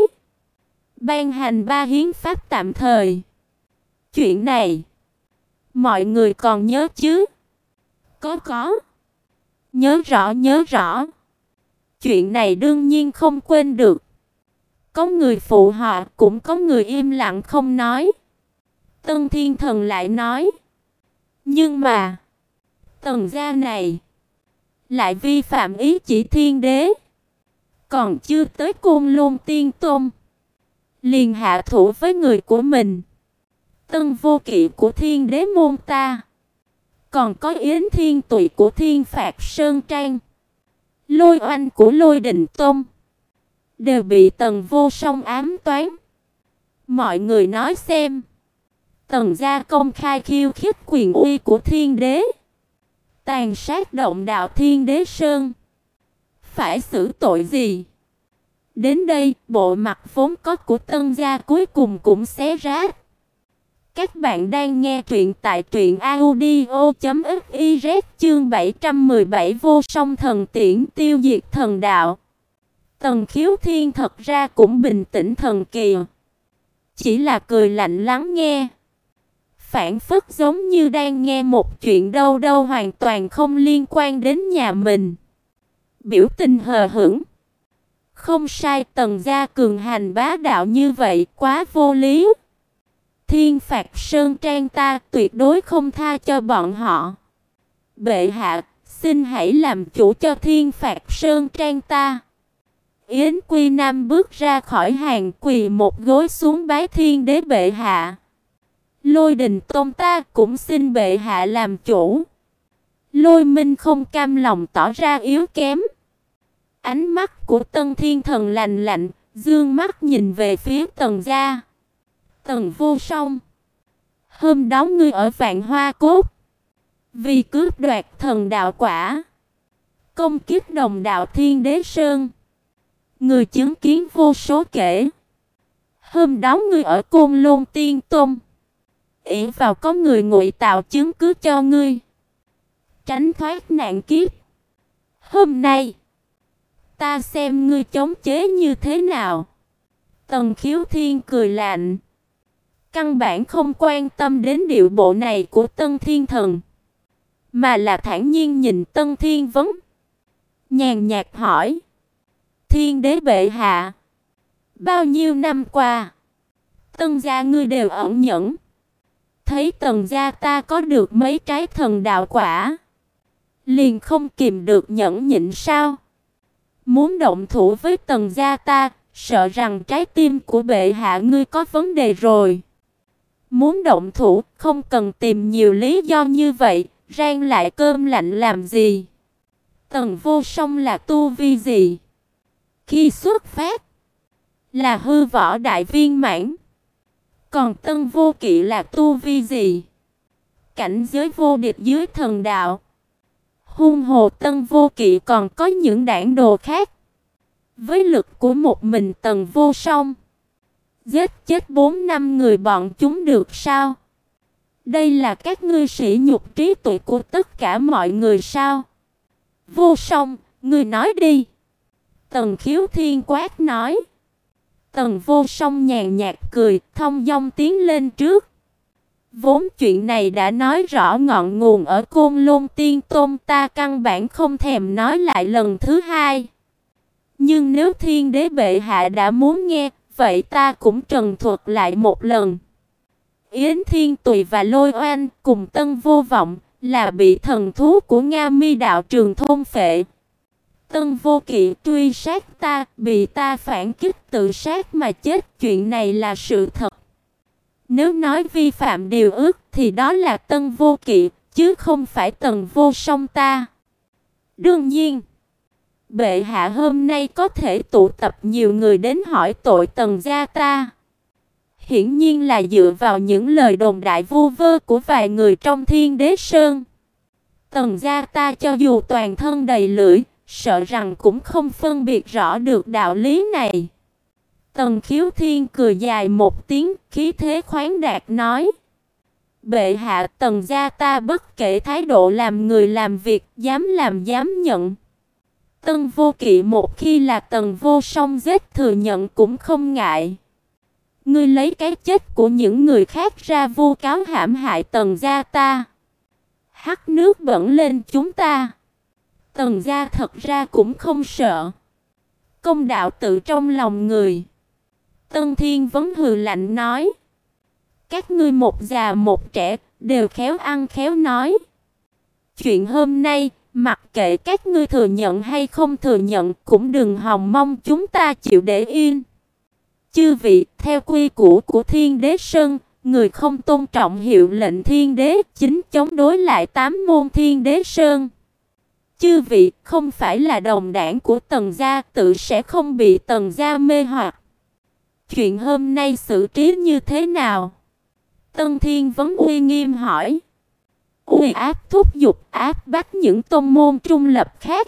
ban hành ba hiến pháp tạm thời. Chuyện này mọi người còn nhớ chứ? Có có. Nhớ rõ nhớ rõ. Chuyện này đương nhiên không quên được. Có người phụ họa, cũng có người im lặng không nói. Tân Thiên Thần lại nói: Nhưng mà Tần gia này lại vi phạm ý chỉ Thiên Đế, còn chưa tới Côn Lôn Tiên Tôn liền hạ thủ với người của mình. Tân Vô Kỵ của Thiên Đế môn ta, còn có Yến Thiên Tụy của Thiên Phạt Sơn Trang, Lôi Oanh của Lôi Đình Tôn, đều bị Tần Vô Song ám toán. Mọi người nói xem, Tần gia công khai khiêu khích quyền uy của Thiên Đế, tàn sát động đạo Thiên Đế Sơn, phải xử tội gì? Đến đây, bộ mặt vốn có của Tân gia cuối cùng cũng xé rách. Các bạn đang nghe truyện tại truyện audio chấm fiz, chương bảy trăm mười bảy Vô Song Thần Tiễn tiêu diệt thần đạo. Tần Khiếu Thiên thật ra cũng bình tĩnh thần kỳ, chỉ là cười lạnh lắng nghe, phảng phất giống như đang nghe một chuyện đâu đâu hoàn toàn không liên quan đến nhà mình. Biểu tình hờ hững. Không sai, Tần gia cường hành bá đạo như vậy quá vô lý. Thiên Phạt Sơn Trang ta tuyệt đối không tha cho bọn họ. Bệ hạ, xin hãy làm chủ cho Thiên Phạt Sơn Trang ta. Yến Quy Nam bước ra khỏi hàng, quỳ một gối xuống bái Thiên Đế bệ hạ. Lôi Đình Tôn ta cũng xin bệ hạ làm chủ. Lôi Minh không cam lòng tỏ ra yếu kém. Ánh mắt của Tân Thiên Thần lạnh lạnh, dương mắt nhìn về phía Tần gia. Tần Vô Song, hôm đó ngươi ở Vạn Hoa Cốt, vì cướp đoạt thần đạo quả, công kích đồng đạo Thiên Đế Sơn, người chứng kiến vô số kể. Hôm đó ngươi ở Côn Lôn Tiên Tôn, ỷ vào có người ngụy tạo chứng cứ cho ngươi, tránh thoát nạn kiếp. Hôm nay ta xem ngươi chống chế như thế nào. Tần Khiếu Thiên cười lạnh, căn bản không quan tâm đến điệu bộ này của Tân Thiên Thần, mà là thản nhiên nhìn Tân Thiên Vấn, nhàn nhạt hỏi: Thiên Đế bệ hạ, bao nhiêu năm qua, Tân gia ngươi đều ẩn nhẫn, thấy Tần gia ta có được mấy trái thần đạo quả, liền không kìm được nhẫn nhịn sao? Muốn động thủ với Tần gia ta, sợ rằng trái tim của bệ hạ ngươi có vấn đề rồi. Muốn động thủ, không cần tìm nhiều lý do như vậy, rang lại cơm lạnh làm gì? Tần Vô Song là tu vi gì? Khi xuất phát, là hư võ đại viên mãn. Còn Tân Vô Kỵ là tu vi gì? Cảnh giới vô địch dưới thần đạo. Hung hồ Tân Vô Kỵ còn có những đảng đồ khác. Với lực của một mình Tần Vô Song, giết chết bốn năm người bọn chúng được sao? Đây là các ngươi sỉ nhục trí tuệ của tất cả mọi người sao? Vô Song, ngươi nói đi. Tần Khiếu Thiên quát nói. Tần Vô Song nhàn nhạt cười, thông dong tiến lên trước. Vốn chuyện này đã nói rõ ngọn nguồn ở Côn Lôn Tiên Tôn, ta căn bản không thèm nói lại lần thứ hai. Nhưng nếu Thiên Đế bệ hạ đã muốn nghe, vậy ta cũng trần thuật lại một lần. Yến Thiên Tùy và Lôi Oanh cùng Tân Vô Vọng là bị thần thú của Nga Mi đạo trường thôn phệ. Tân Vô Kỵ truy sát ta, bị ta phản kích tự sát mà chết, chuyện này là sự thật. Nếu nói vi phạm điều ước thì đó là Tân Vô Kỵ, chứ không phải Tần Vô Song ta. Đương nhiên, bệ hạ hôm nay có thể tụ tập nhiều người đến hỏi tội Tần gia ta, hiển nhiên là dựa vào những lời đồn đại vu vơ của vài người trong Thiên Đế Sơn. Tần gia ta cho dù toàn thân đầy lưỡi, sợ rằng cũng không phân biệt rõ được đạo lý này. Tần Khiếu Thiên cười dài một tiếng, khí thế khoáng đạt nói: bệ hạ, Tần gia ta bất kể thái độ làm người làm việc, dám làm dám nhận. Tân Vô Kỵ một khi là Tần Vô Song giết thừa nhận cũng không ngại. Ngươi lấy cái chết của những người khác ra vu cáo hãm hại Tần gia ta, hắt nước bẩn lên chúng ta. Tần gia thật ra cũng không sợ. Công đạo tự trong lòng người. Tân Thiên Vấn hừ lạnh nói: các ngươi một già một trẻ, đều khéo ăn khéo nói. Chuyện hôm nay, mặc kệ các ngươi thừa nhận hay không thừa nhận, cũng đừng hòng mong chúng ta chịu để yên. Chư vị, theo quy củ của Thiên Đế Sơn, người không tôn trọng hiệu lệnh Thiên Đế, chính chống đối lại tám môn Thiên Đế Sơn. Chư vị không phải là đồng đảng của Tần gia, tự sẽ không bị Tần gia mê hoặc. Chuyện hôm nay xử trí như thế nào? Tân Thiên Vấn uy nghiêm hỏi. Uy áp thúc giục áp bách những tôn môn trung lập khác.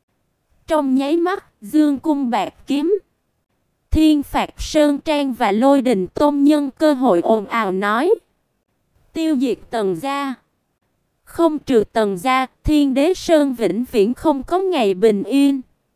Trong nháy mắt, Dương Cung Bạc Kiếm, Thiên Phạt Sơn Trang và Lôi Đình Tôn nhân cơ hội ồn ào nói: tiêu diệt Tần gia. Không trừ Tần gia, Thiên Đế Sơn vĩnh viễn không có ngày bình yên.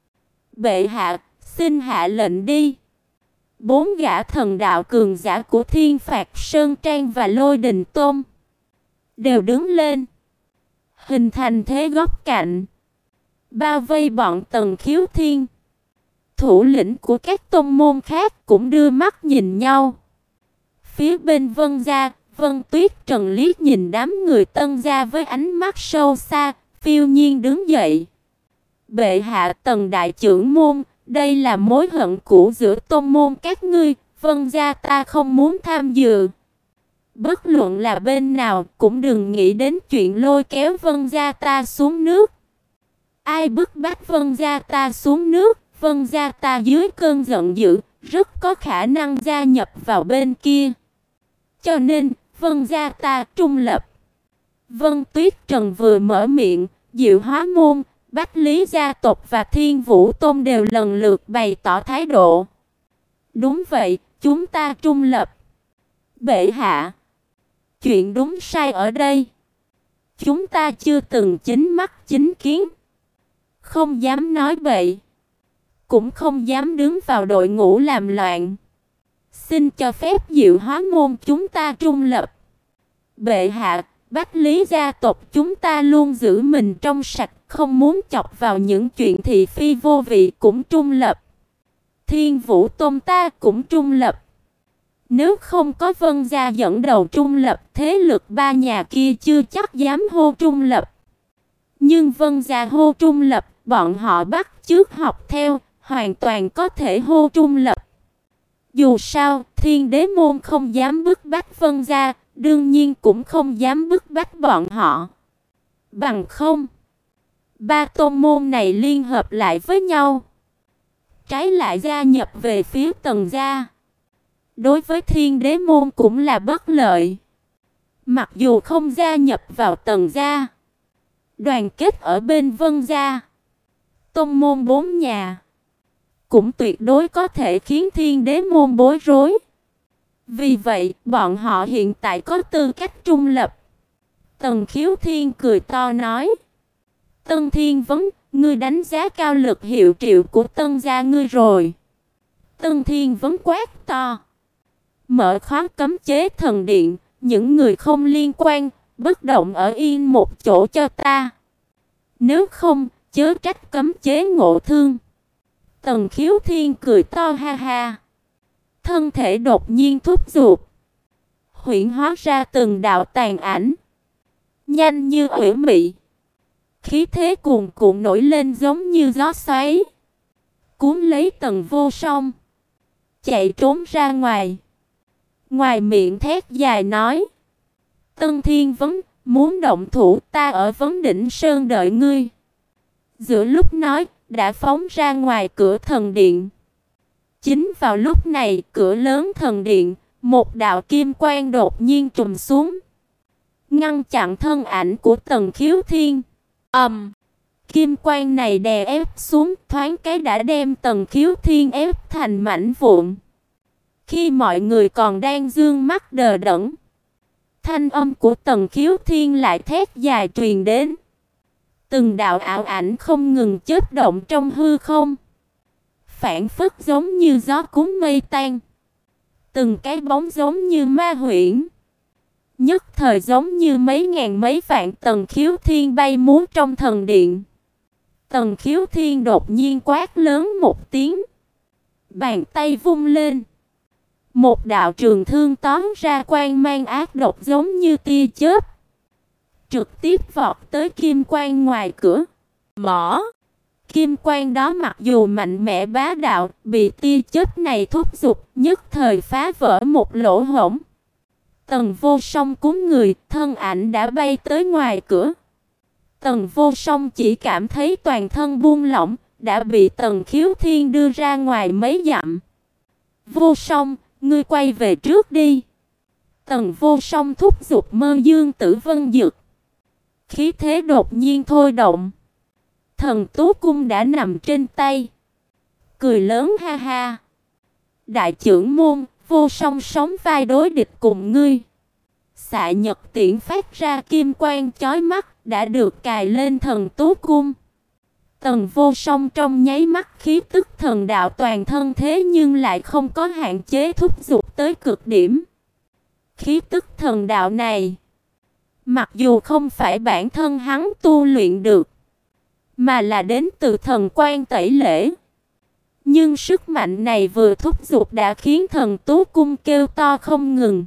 Bệ hạ, xin hạ lệnh đi. Bốn gã thần đạo cường giả của Thiên Phạt Sơn Trang và Lôi Đình Tôn đều đứng lên, hình thành thế góc cạnh, bao vây bọn Tần Khiếu Thiên. Thủ lĩnh của các tôn môn khác cũng đưa mắt nhìn nhau. Phía bên Vân gia, Vân Tuyết Trần liếc nhìn đám người Tân gia với ánh mắt sâu xa, phiêu nhiên đứng dậy. Bệ hạ, Tần đại trưởng môn, đây là mối hận cũ giữa tôn môn các ngươi, Vân gia ta không muốn tham dự. Bất luận là bên nào, cũng đừng nghĩ đến chuyện lôi kéo Vân gia ta xuống nước. Ai bức bách Vân gia ta xuống nước, Vân gia ta dưới cơn giận dữ, rất có khả năng gia nhập vào bên kia. Cho nên, Vân gia ta trung lập. Vân Tuyết Trần vừa mở miệng, Diệu Hóa môn, Bách Lý gia tộc và Thiên Vũ Tôn đều lần lượt bày tỏ thái độ. Đúng vậy, chúng ta trung lập. Bệ hạ, chuyện đúng sai ở đây, chúng ta chưa từng chính mắt chính kiến, không dám nói bậy, cũng không dám đứng vào đội ngũ làm loạn. Xin cho phép Diệu Hóa môn chúng ta trung lập. Bệ hạ, Bách Lý gia tộc chúng ta luôn giữ mình trong sạch, không muốn chọc vào những chuyện thị phi vô vị, cũng trung lập. Thiên Vũ Tôn ta cũng trung lập. Nếu không có Vân gia dẫn đầu trung lập, thế lực ba nhà kia chưa chắc dám hô trung lập. Nhưng Vân gia hô trung lập, bọn họ bắt chước học theo, hoàn toàn có thể hô trung lập. Dù sao, Thiên Đế môn không dám bức bách Vân gia, đương nhiên cũng không dám bức bách bọn họ. Bằng không, ba tôn môn này liên hợp lại với nhau, trái lại gia nhập về phía Tần gia, đối với Thiên Đế môn cũng là bất lợi. Mặc dù không gia nhập vào Tần gia, đoàn kết ở bên Vân gia, tôn môn bốn nhà, cũng tuyệt đối có thể khiến Thiên Đế môn bối rối. Vì vậy, bọn họ hiện tại có tư cách trung lập. Tần Khiếu Thiên cười to nói: Tân Thiên Vấn, ngươi đánh giá cao lực hiệu triệu của Tân gia ngươi rồi. Tân Thiên Vấn quát to: mở khóa cấm chế thần điện, những người không liên quan, bất động ở yên một chỗ cho ta. Nếu không, chớ trách cấm chế ngộ thương. Tần Khiếu Thiên cười to ha ha. Thân thể đột nhiên thúc giục, huyễn hóa ra từng đạo tàn ảnh, nhanh như uyển mị, Khí thế cuồn cuộn nổi lên giống như gió xoáy, cuốn lấy Tần Vô Song, chạy trốn ra ngoài. Ngoài miệng thét dài nói: Tân Thiên Vấn, muốn động thủ, ta ở Vấn Đỉnh Sơn đợi ngươi. Giữa lúc nói, đã phóng ra ngoài cửa thần điện. Chính vào lúc này, cửa lớn thần điện, một đạo kim quang đột nhiên trùm xuống, ngăn chặn thân ảnh của Tần Khiếu Thiên. Ầm! Um, kim quang này đè ép xuống, thoáng cái đã đem Tần Khiếu Thiên ép thành mảnh vụn. Khi mọi người còn đang dương mắt đờ đẫn, thanh âm của Tần Khiếu Thiên lại thét dài truyền đến. Từng đạo ảo ảnh không ngừng chớp động trong hư không, phảng phất giống như gió cuốn mây tan. Từng cái bóng giống như ma huyễn, nhất thời giống như mấy ngàn mấy vạn Tần Khiếu Thiên bay múa trong thần điện. Tần Khiếu Thiên đột nhiên quát lớn một tiếng, bàn tay vung lên, một đạo trường thương tóm ra quang mang ác độc giống như tia chớp, trực tiếp vọt tới kim quang ngoài cửa. Mỏ! Kim quang đó mặc dù mạnh mẽ bá đạo, bị tia chớp này thúc giục, nhất thời phá vỡ một lỗ hổng. Tần Vô Song cúi người, thân ảnh đã bay tới ngoài cửa. Tần Vô Song chỉ cảm thấy toàn thân buông lỏng, đã bị Tần Khiếu Thiên đưa ra ngoài mấy dặm. Vô Song, ngươi quay về trước đi. Tần Vô Song thúc giục Mơ Dương Tử Vân Dực. Khí thế đột nhiên thôi động. Thần Tú Cung đã nằm trên tay, cười lớn ha ha. Đại trưởng môn, Vô Song sóng vai đối địch cùng ngươi. Xạ Nhật Tiễn phát ra kim quang chói mắt, đã được cài lên Thần Tú Cung. Tần Vô Song trong nháy mắt khí tức thần đạo toàn thân, thế nhưng lại không có hạn chế, thúc giục tới cực điểm. Khí tức thần đạo này, mặc dù không phải bản thân hắn tu luyện được, mà là đến từ thần quan tẩy lễ, nhưng sức mạnh này vừa thúc giục đã khiến Thần Tú Cung kêu to không ngừng.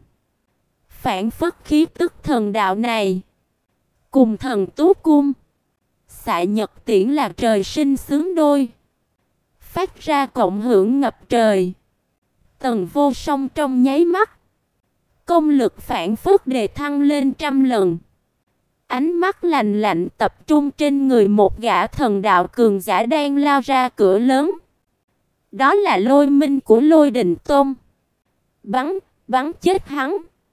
Phản phất khí tức thần đạo này cùng Thần Tú Cung, Xạ Nhật Tiễn là trời sinh xứng đôi, phát ra cộng hưởng ngập trời. Tần Vô Song trong nháy mắt, công lực phản phất đề thăng lên trăm lần. Ánh mắt lạnh lạnh tập trung trên người một gã thần đạo cường giả đang lao ra cửa lớn. Đó là Lôi Minh của Lôi Đình Tôn. Bắn, bắn chết hắn.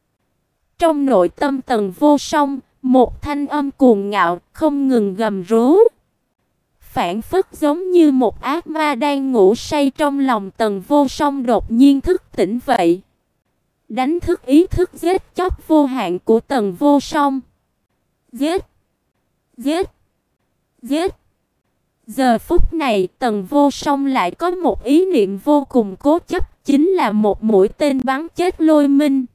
Trong nội tâm Tần Vô Song, một thanh âm cuồng ngạo không ngừng gầm rú, phảng phất giống như một ác ma đang ngủ say trong lòng Tần Vô Song đột nhiên thức tỉnh vậy, đánh thức ý thức giết chóc vô hạn của Tần Vô Song. Giết! Giết! Giết! Giờ phút này Tần Vô Song lại có một ý niệm vô cùng cố chấp, chính là một mũi tên bắn chết Lôi Minh.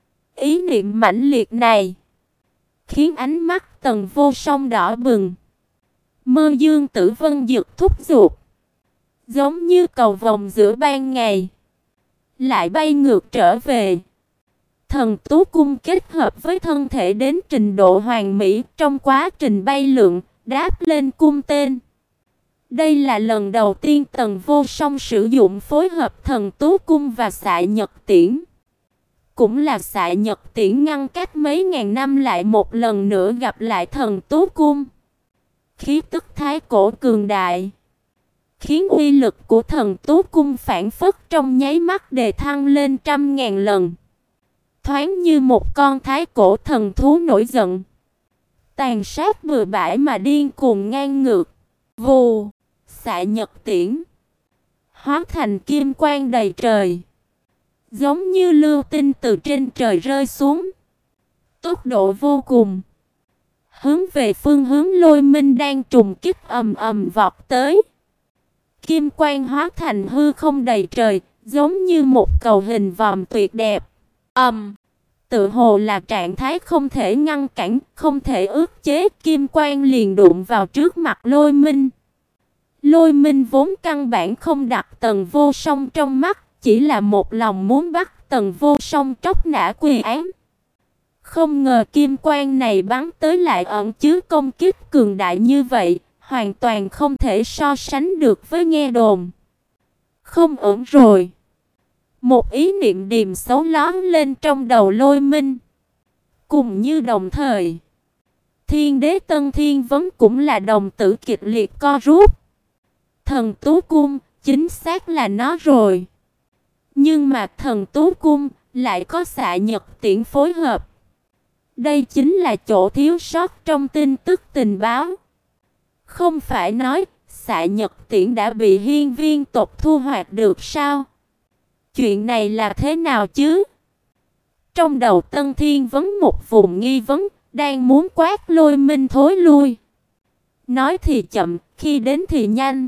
Ý niệm mãnh liệt này khiến ánh mắt Tần Vô Song đỏ bừng. Mơ Dương Tử Vân Dực thúc giục, giống như cầu vồng giữa ban ngày, lại bay ngược trở về. Thần Tú Cung kết hợp với thân thể đến trình độ hoàn mỹ, trong quá trình bay lượn, đáp lên cung tên. Đây là lần đầu tiên Tần Vô Song sử dụng phối hợp Thần Tú Cung và Xạ Nhật Tiễn. Cũng là Xạ Nhật Tiễn ngăn cách mấy ngàn năm lại một lần nữa gặp lại Thần Tú Cung. Khí tức thái cổ cường đại, khiến uy lực của Thần Tú Cung phản phất trong nháy mắt đề thăng lên trăm ngàn lần. Thoáng như một con thái cổ thần thú nổi giận, tàn sát bừa bãi mà điên cuồng ngang ngược. Vù! Xạ Nhật Tiễn hóa thành kim quang đầy trời, giống như lưu tinh từ trên trời rơi xuống, tốc độ vô cùng, hướng về phương hướng Lôi Minh đang trùng kích ầm ầm vọt tới. Kim quang hóa thành hư không đầy trời, giống như một cầu hình vòm tuyệt đẹp. Ầm, um, tự hồ là trạng thái không thể ngăn cản, không thể ức chế, kim quang liền đụng vào trước mặt Lôi Minh. Lôi Minh vốn căn bản không đặt Tần Vô Song trong mắt, chỉ là một lòng muốn bắt Tần Vô Song tróc nã quy án. Không ngờ kim quang này bắn tới lại ẩn chứa công kích cường đại như vậy, hoàn toàn không thể so sánh được với nghe đồn. Không ổn rồi. Một ý niệm điềm xấu lóe lên trong đầu Lôi Minh. Cùng như đồng thời, Thiên Đế Tân Thiên Vấn cũng là đồng tử kịch liệt co rút. Thần Tú Cung, chính xác là nó rồi. Nhưng mà Thần Tú Cung lại có xạ nhật tiễn phối hợp. Đây chính là chỗ thiếu sót trong tin tức tình báo. Không phải nói xạ nhật tiễn đã bị hiên viên tộc thu hoạch được sao? Chuyện này là thế nào chứ? Trong đầu Tân Thiên Vấn một vùng nghi vấn, đang muốn quát Lôi Minh thối lui. Nói thì chậm, khi đến thì nhanh.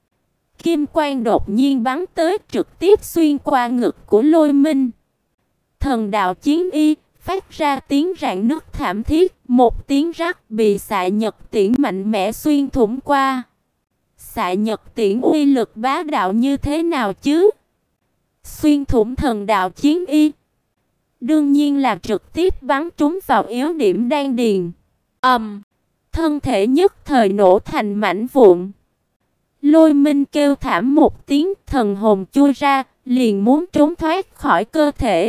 Kim quang đột nhiên bắn tới, trực tiếp xuyên qua ngực của Lôi Minh. Thần đạo chiến y phát ra tiếng rạn nứt thảm thiết, một tiếng rắc bị xạ nhật tiễn mạnh mẽ xuyên thủng qua. Xạ nhật tiễn uy lực bá đạo như thế nào chứ? Xuyên thủng thần đạo chiến y, đương nhiên là trực tiếp bắn trúng vào yếu điểm đan điền. Ầm, um, thân thể nhất thời nổ thành mảnh vụn. Lôi Minh kêu thảm một tiếng, thần hồn chui ra, liền muốn trốn thoát khỏi cơ thể.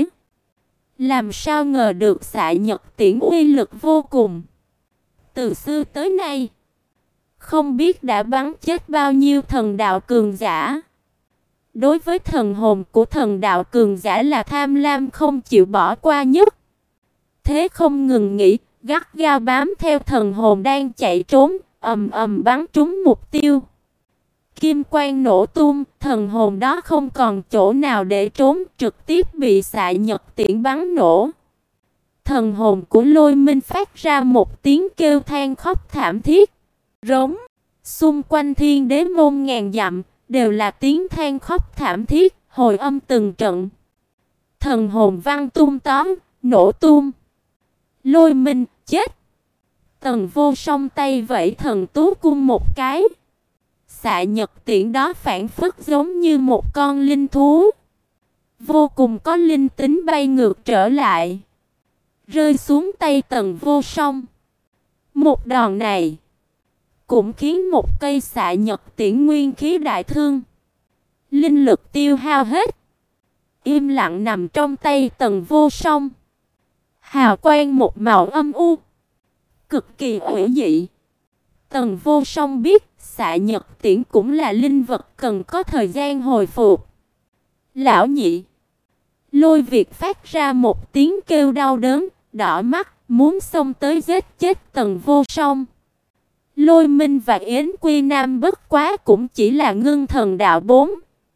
Làm sao ngờ được xạ nhật tiễn uy lực vô cùng. Từ xưa tới nay, không biết đã bắn chết bao nhiêu thần đạo cường giả. Đối với thần hồn của thần đạo cường giả là tham lam không chịu bỏ qua nhất. Thế không ngừng nghỉ, gắt gao bám theo thần hồn đang chạy trốn, ầm ầm bắn trúng mục tiêu. Kim quang nổ tung, thần hồn đó không còn chỗ nào để trốn, trực tiếp bị xạ nhật tiễn bắn nổ. Thần hồn của Lôi Minh phát ra một tiếng kêu than khóc thảm thiết. Rống. Xung quanh thiên đế môn ngàn dặm đều là tiếng than khóc thảm thiết, hồi âm từng trận. Thần hồn văng tung tóm, nổ tung. Lôi Minh chết. Tần Vô Song tay vẫy Thần Tú Cung một cái. Xạ nhật tiễn đó phản phất giống như một con linh thú, vô cùng có linh tính, bay ngược trở lại, rơi xuống tay Tần Vô Song. Một đòn này cũng khiến một cây xạ nhật tiễn nguyên khí đại thương, linh lực tiêu hao hết, im lặng nằm trong tay Tần Vô Song. Hào quang một màu âm u, cực kỳ ủy dị. Tần Vô Song biết xạ nhật tiễn cũng là linh vật cần có thời gian hồi phục. Lão nhị. Lôi Việt phát ra một tiếng kêu đau đớn, đỏ mắt, muốn xông tới giết chết Tần Vô Song. Lôi Minh và Yến Quy Nam bất quá cũng chỉ là ngưng thần đạo bốn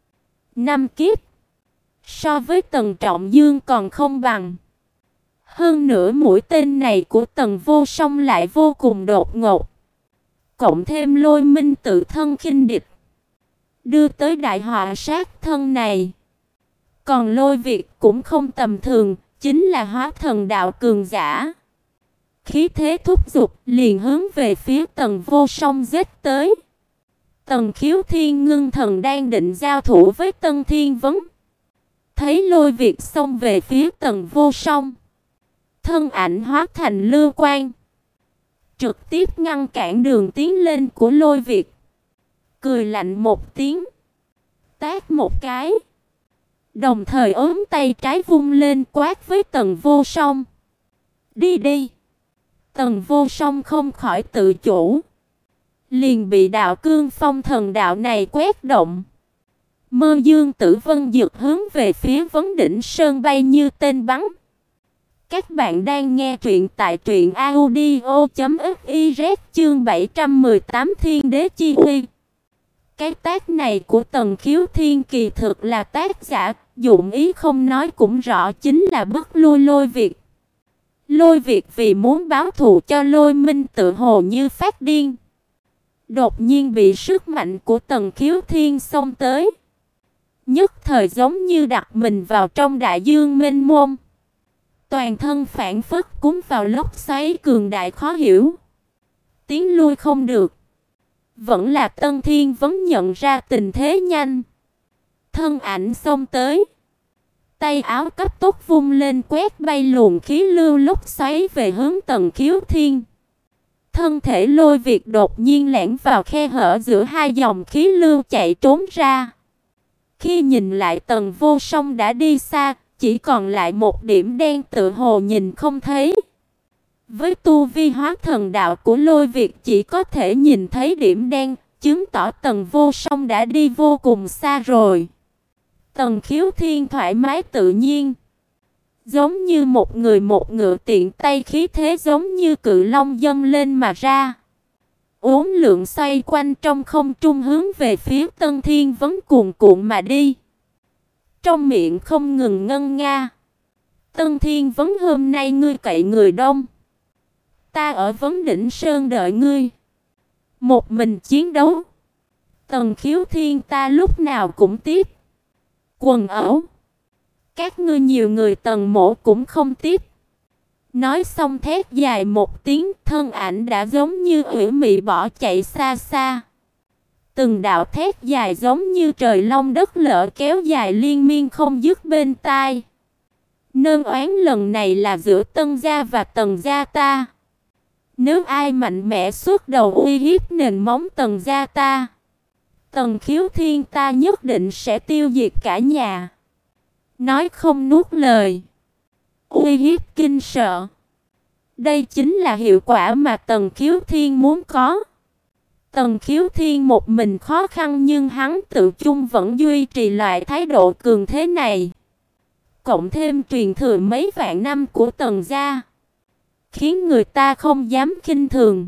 năm kiếp. So với Tần Trọng Dương còn không bằng. Hơn nữa mũi tên này của Tần Vô Song lại vô cùng đột ngột. Cộng thêm Lôi Minh tự thân khinh địch, đưa tới đại họa sát thân này. Còn Lôi Việt cũng không tầm thường, chính là hóa thần đạo cường giả. Khí thế thúc giục, liền hướng về phía Tần Vô Song giết tới. Tần Khiếu Thiên ngưng thần đang định giao thủ với Tân Thiên Vấn. Thấy Lôi Việt xông về phía Tần Vô Song, thân ảnh hóa thành lưu quang, trực tiếp ngăn cản đường tiến lên của Lôi Việt. Cười lạnh một tiếng, tát một cái, đồng thời ốm tay trái vung lên quát với Tần Vô Song. Đi đi. Tần Vô Song không khỏi tự chủ, liền bị đạo cương phong thần đạo này quét động. Mơ Dương Tử Vân dược hướng về phía Vấn Đỉnh Sơn bay như tên bắn. Các bạn đang nghe truyện tại truyện audio chấm fiz chương bảy trăm mười tám Thiên Đế Chi Uy. Cái tác này của Tần Khiếu Thiên kỳ thực là tác giả, dụng ý không nói cũng rõ, chính là bức lui Lôi Việt. Lôi Việt vì muốn báo thù cho Lôi Minh tự hồ như phát điên. Đột nhiên bị sức mạnh của Tần Khiếu Thiên xông tới. Nhất thời giống như đặt mình vào trong đại dương mênh mông. Toàn thân phản phất cuốn vào lốc xoáy cường đại khó hiểu. Tiến lui không được. Vẫn là Tân Thiên Vấn nhận ra tình thế nhanh. Thân ảnh xông tới. Tay áo cấp tốc vung lên quét bay luồng khí lưu lốc xoáy về hướng Tần Khiếu Thiên. Thân thể Lôi Việt đột nhiên lẻn vào khe hở giữa hai dòng khí lưu chạy trốn ra. Khi nhìn lại Tần Vô Song đã đi xa, chỉ còn lại một điểm đen tự hồ nhìn không thấy. Với tu vi hóa thần đạo của Lôi Việt chỉ có thể nhìn thấy điểm đen, chứng tỏ Tần Vô Song đã đi vô cùng xa rồi. Tần Khiếu Thiên thoải mái tự nhiên, giống như một người một ngựa tiện tay, khí thế giống như cự long dâng lên mà ra. Uốn lượn xoay quanh trong không trung hướng về phía Tân Thiên Vấn cuồn cuộn mà đi. Trong miệng không ngừng ngân nga: Tân Thiên Vấn, hôm nay ngươi cậy người đông, ta ở Vấn Đỉnh Sơn đợi ngươi. Một mình chiến đấu, Tần Khiếu Thiên ta lúc nào cũng tiếp. Quần ẩu, các ngươi nhiều người Tần mỗ cũng không tiếp. Nói xong thét dài một tiếng, thân ảnh đã giống như ủy mị bỏ chạy xa xa. Từng đạo thét dài giống như trời long đất lở kéo dài liên miên không dứt bên tai. Nơn oán lần này là giữa Tân gia và Tần gia ta. Nếu ai mạnh mẽ xuất đầu uy hiếp nền móng Tần gia ta, Tần Khiếu Thiên ta nhất định sẽ tiêu diệt cả nhà. Nói không nuốt lời, uy hiếp kinh sợ. Đây chính là hiệu quả mà Tần Khiếu Thiên muốn có. Tần Khiếu Thiên một mình khó khăn, nhưng hắn tự chung vẫn duy trì loại thái độ cường thế này. Cộng thêm truyền thừa mấy vạn năm của Tần gia, khiến người ta không dám khinh thường,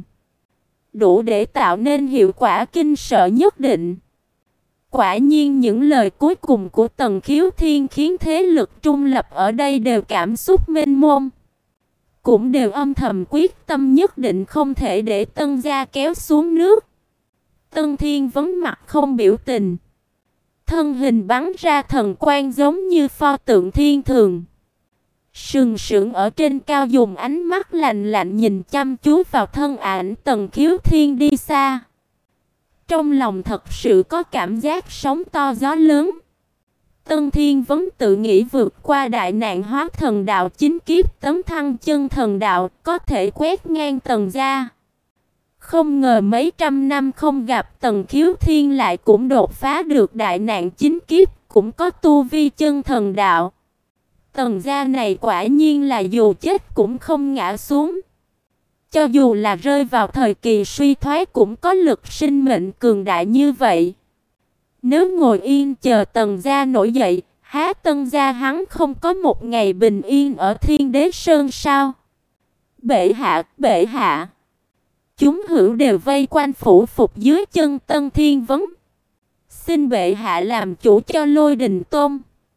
đủ để tạo nên hiệu quả kinh sợ nhất định. Quả nhiên những lời cuối cùng của Tần Khiếu Thiên khiến thế lực trung lập ở đây đều cảm xúc mênh mông, cũng đều âm thầm quyết tâm nhất định không thể để Tân gia kéo xuống nước. Tân Thiên Vấn mặt không biểu tình, thân hình bắn ra thần quang giống như pho tượng thiên thường, sừng sững ở trên cao, dùng ánh mắt lạnh lạnh nhìn chăm chú vào thân ảnh Tần Khiếu Thiên đi xa. Trong lòng thật sự có cảm giác sóng to gió lớn. Tân Thiên Vấn tự nghĩ vượt qua đại nạn hóa thần đạo chính kiếp, tấn thăng chân thần đạo, có thể quét ngang Tần gia. Không ngờ mấy trăm năm không gặp, Tần Khiếu Thiên lại cũng đột phá được đại nạn chính kiếp, cũng có tu vi chân thần đạo. Tần gia này quả nhiên là dù chết cũng không ngã xuống. Cho dù là rơi vào thời kỳ suy thoái cũng có lực sinh mệnh cường đại như vậy. Nếu ngồi yên chờ Tần gia nổi dậy, há Tân gia hắn không có một ngày bình yên ở Thiên Đế Sơn sao? Bệ hạ, bệ hạ. Chúng hữu đều vây quanh phủ phục dưới chân Tân Thiên Vấn. Xin bệ hạ làm chủ cho Lôi Đình Tôn.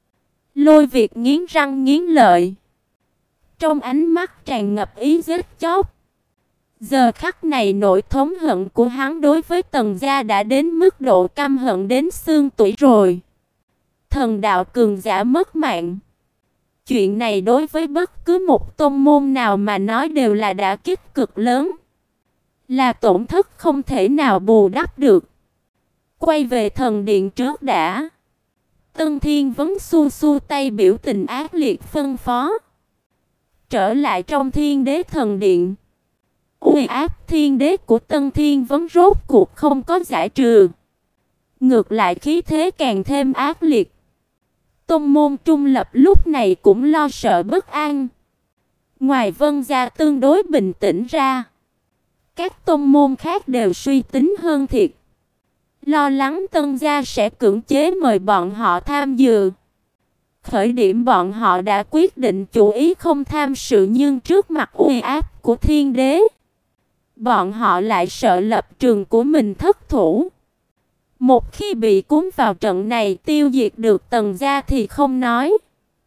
Lôi Việt nghiến răng nghiến lợi, trong ánh mắt tràn ngập ý giết chóc. Giờ khắc này nỗi thống hận của hắn đối với Tần gia đã đến mức độ căm hận đến xương tủy rồi. Thần đạo cường giả mất mạng, chuyện này đối với bất cứ một tôn môn nào mà nói đều là đả kích cực lớn, là tổn thất không thể nào bù đắp được. Quay về thần điện trước đã. Tân Thiên Vấn xua xua tay, biểu tình ác liệt phân phó. Trở lại trong Thiên Đế thần điện, uy áp thiên đế của Tân Thiên Vấn rốt cuộc không có giải trừ, ngược lại khí thế càng thêm ác liệt. Tôn môn trung lập lúc này cũng lo sợ bất an. Ngoài Vân gia tương đối bình tĩnh ra, các tôn môn khác đều suy tính hơn thiệt, lo lắng Tân gia sẽ cưỡng chế mời bọn họ tham dự. Khởi điểm bọn họ đã quyết định chủ ý không tham sự, nhưng trước mặt uy áp của thiên đế, bọn họ lại sợ lập trường của mình thất thủ. Một khi bị cuốn vào trận này, tiêu diệt được Tần gia thì không nói,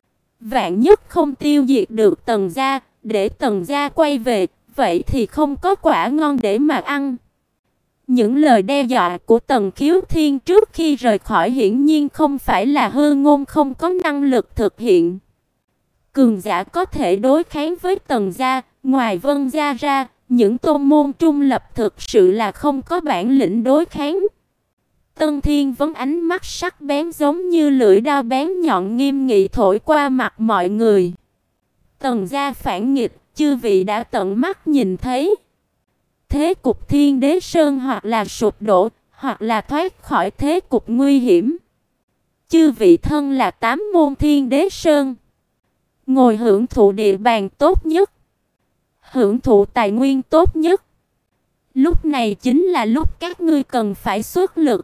vạn nhất không tiêu diệt được Tần gia, để Tần gia quay về, vậy thì không có quả ngon để mà ăn. Những lời đe dọa của Tần Khiếu Thiên trước khi rời khỏi hiển nhiên không phải là hư ngôn không có năng lực thực hiện. Cường giả có thể đối kháng với Tần gia, ngoài Vân gia ra, những tôn môn trung lập thực sự là không có bản lĩnh đối kháng. Tân Thiên Vấn ánh mắt sắc bén giống như lưỡi dao bén nhọn nghiêm nghị thổi qua mặt mọi người. Tần gia phản nghịch, chư vị đã tận mắt nhìn thấy. Thế cục Thiên Đế Sơn hoặc là sụp đổ, hoặc là thoát khỏi thế cục nguy hiểm. Chư vị thân là tám môn Thiên Đế Sơn, ngồi hưởng thụ địa bàn tốt nhất, hưởng thụ tài nguyên tốt nhất. Lúc này chính là lúc các ngươi cần phải xuất lực.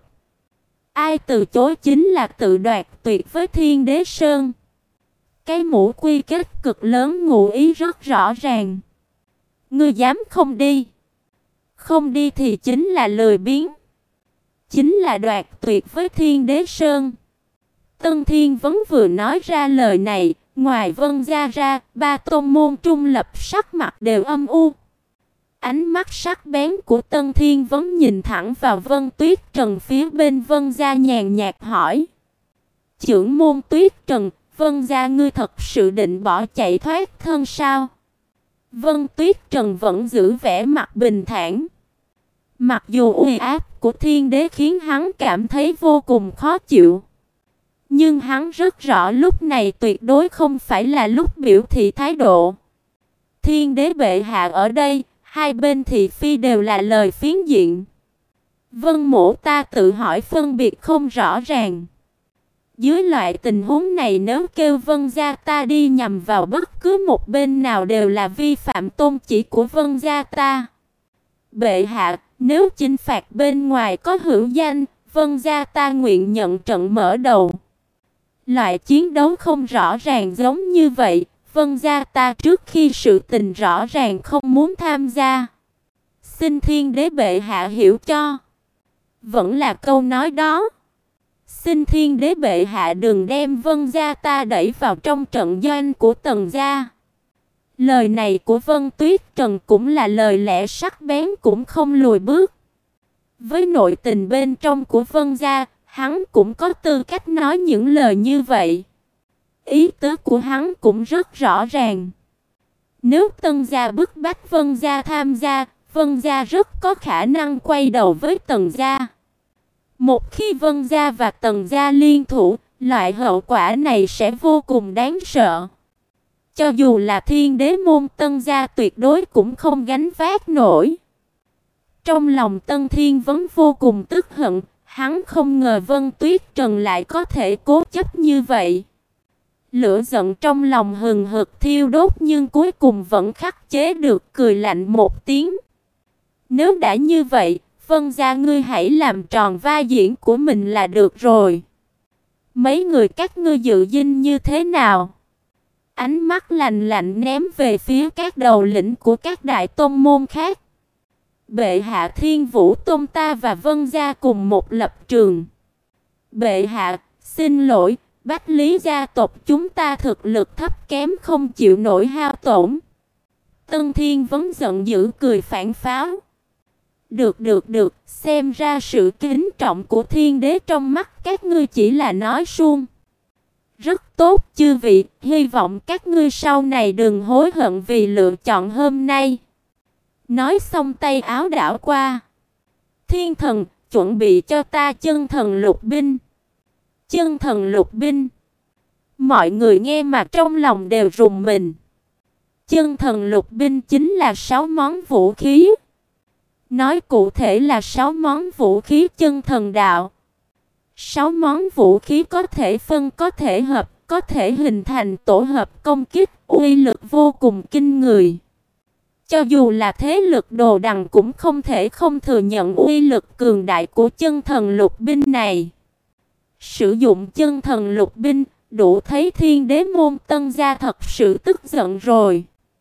Ai từ chối chính là tự đoạt tuyệt với Thiên Đế Sơn. Cái mũ quy kết cực lớn ngụ ý rất rõ ràng. Ngươi dám không đi, không đi thì chính là lười biếng, chính là đoạt tuyệt với Thiên Đế Sơn. Tân Thiên Vấn vừa nói ra lời này, ngoài Vân gia ra, ba tôn môn trung lập sắc mặt đều âm u. Ánh mắt sắc bén của Tân Thiên Vấn nhìn thẳng vào Vân Tuyết Trần phía bên Vân gia, nhàn nhạt hỏi: "Trưởng môn Tuyết Trần, Vân gia ngươi thật sự định bỏ chạy thoát thân sao?" Vân Tuyết Trần vẫn giữ vẻ mặt bình thản. Mặc dù uy áp của Thiên Đế khiến hắn cảm thấy vô cùng khó chịu, nhưng hắn rất rõ lúc này tuyệt đối không phải là lúc biểu thị thái độ. Thiên Đế bệ hạ ở đây, hai bên thị phi đều là lời phiến diện. Vân Mỗ ta tự hỏi phân biệt không rõ ràng. Dưới loại tình huống này, nếu kêu Vân gia ta đi nhằm vào bất cứ một bên nào đều là vi phạm tôn chỉ của Vân gia ta. Bệ hạ, nếu chinh phạt bên ngoài có hữu danh, Vân gia ta nguyện nhận trận mở đầu. Loại chiến đấu không rõ ràng giống như vậy, Vân gia ta trước khi sự tình rõ ràng không muốn tham gia. Xin Thiên Đế bệ hạ hiểu cho. Vẫn là câu nói đó. Xin Thiên Đế bệ hạ đừng đem Vân gia ta đẩy vào trong trận doanh của Tần gia. Lời này của Vân Tuyết Trần cũng là lời lẽ sắc bén, cũng không lùi bước. Với nội tình bên trong của Vân gia, hắn cũng có tư cách nói những lời như vậy. Ý tứ của hắn cũng rất rõ ràng. Nếu Tần gia bức bách Vân gia tham gia, Vân gia rất có khả năng quay đầu với Tần gia. Một khi Vân gia và Tần gia liên thủ, loại hậu quả này sẽ vô cùng đáng sợ. Cho dù là Thiên Đế môn Tân gia tuyệt đối cũng không gánh vác nổi. Trong lòng Tân Thiên Vấn vô cùng tức hận, hắn không ngờ Vân Tuyết Trần lại có thể cố chấp như vậy. Lửa giận trong lòng hừng hực thiêu đốt, nhưng cuối cùng vẫn khắc chế được, cười lạnh một tiếng. Nếu đã như vậy, Vân gia ngươi hãy làm tròn vai diễn của mình là được rồi. Mấy người các ngươi dự dinh như thế nào? Ánh mắt lạnh lạnh ném về phía các đầu lĩnh của các đại tông môn khác. Bệ hạ, Thiên Vũ Tôn ta và Vân gia cùng một lập trường. Bệ hạ, xin lỗi, Bách Lý gia tộc chúng ta thực lực thấp kém không chịu nổi hao tổn. Tân Thiên Vấn giận dữ cười phản pháo. Được được được, xem ra sự kính trọng của Thiên Đế trong mắt các ngươi chỉ là nói suông. Rất tốt chư vị, hy vọng các ngươi sau này đừng hối hận vì lựa chọn hôm nay. Nói xong tay áo đảo qua. Thiên thần, chuẩn bị cho ta chân thần lục binh. Chân thần lục binh. Mọi người nghe mà trong lòng đều rùng mình. Chân thần lục binh chính là sáu món vũ khí. Nói cụ thể là sáu món vũ khí chân thần đạo. Sáu món vũ khí có thể phân, có thể hợp, có thể hình thành tổ hợp công kích, uy lực vô cùng kinh người. Cho dù là thế lực đồ đằng cũng không thể không thừa nhận uy lực cường đại của chân thần lục binh này. Sử dụng chân thần lục binh, đủ thấy Thiên Đế môn Tân gia thật sự tức giận rồi.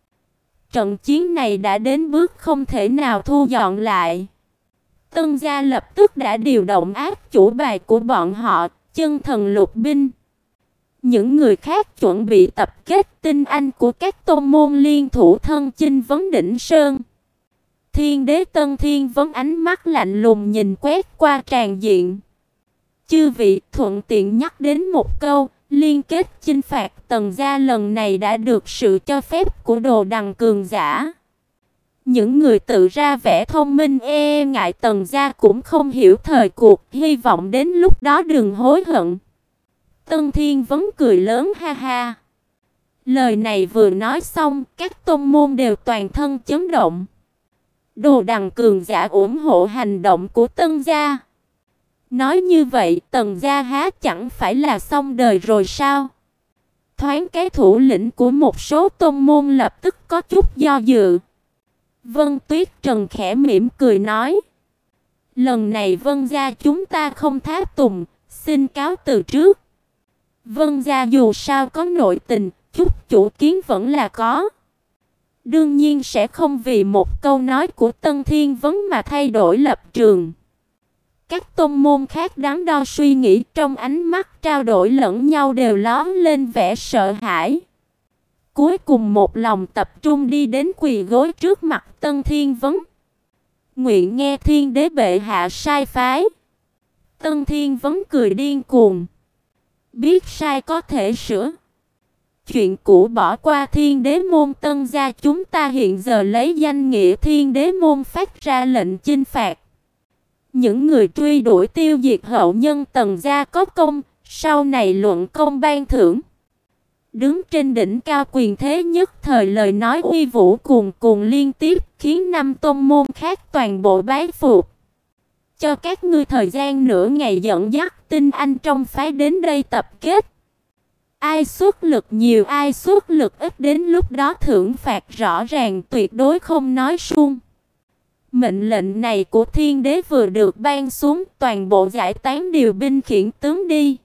Trận chiến này đã đến bước không thể nào thu dọn lại. Tân gia lập tức đã điều động áp chủ bài của bọn họ, chân thần lục binh. Những người khác chuẩn bị tập kết tinh anh của các tôn môn liên thủ thân chinh vấn đỉnh sơn. Thiên Đế Tân Thiên Vấn ánh mắt lạnh lùng nhìn quét qua tràn diện. Chư vị, thuận tiện nhắc đến một câu, liên kết chinh phạt Tần gia lần này đã được sự cho phép của đồ đằng cường giả. Những người tự ra vẻ thông minh e ngại Tần gia cũng không hiểu thời cuộc, hy vọng đến lúc đó đừng hối hận. Tân Thiên Vấn cười lớn ha ha. Lời này vừa nói xong, các tôn môn đều toàn thân chấn động. Đồ Đằng cường giả ủng hộ hành động của Tân gia. Nói như vậy, Tần gia há chẳng phải là xong đời rồi sao? Thoáng cái thủ lĩnh của một số tôn môn lập tức có chút do dự. Vân Tuyết Trần khẽ mỉm cười nói: "Lần này Vân gia chúng ta không tháp tùng, xin cáo từ trước." Vân gia dù sao có nội tình, chút chủ kiến vẫn là có. Đương nhiên sẽ không vì một câu nói của Tân Thiên Vấn mà thay đổi lập trường. Các tôn môn khác đắn đo suy nghĩ, trong ánh mắt trao đổi lẫn nhau đều lóe lên vẻ sợ hãi. Cuối cùng một lòng tập trung đi đến quỳ gối trước mặt Tân Thiên Vấn. Nguyện nghe Thiên Đế bệ hạ sai phái. Tân Thiên Vấn cười điên cuồng. Biết sai có thể sửa. Chuyện cũ bỏ qua, Thiên Đế môn Tân gia chúng ta hiện giờ lấy danh nghĩa Thiên Đế môn phát ra lệnh chinh phạt. Những người truy đuổi tiêu diệt hậu nhân Tần gia có công, sau này luận công ban thưởng. Đứng trên đỉnh cao quyền thế nhất thời, lời nói uy vũ cuồn cuộn liên tiếp, khiến năm tôn môn khác toàn bộ bái phục. Cho các ngươi thời gian nửa ngày dẫn dắt tinh anh trong phái đến đây tập kết. Ai xuất lực nhiều ai xuất lực ít, đến lúc đó thưởng phạt rõ ràng, tuyệt đối không nói suông. Mệnh lệnh này của Thiên Đế vừa được ban xuống, toàn bộ giải tán điều binh khiển tướng đi.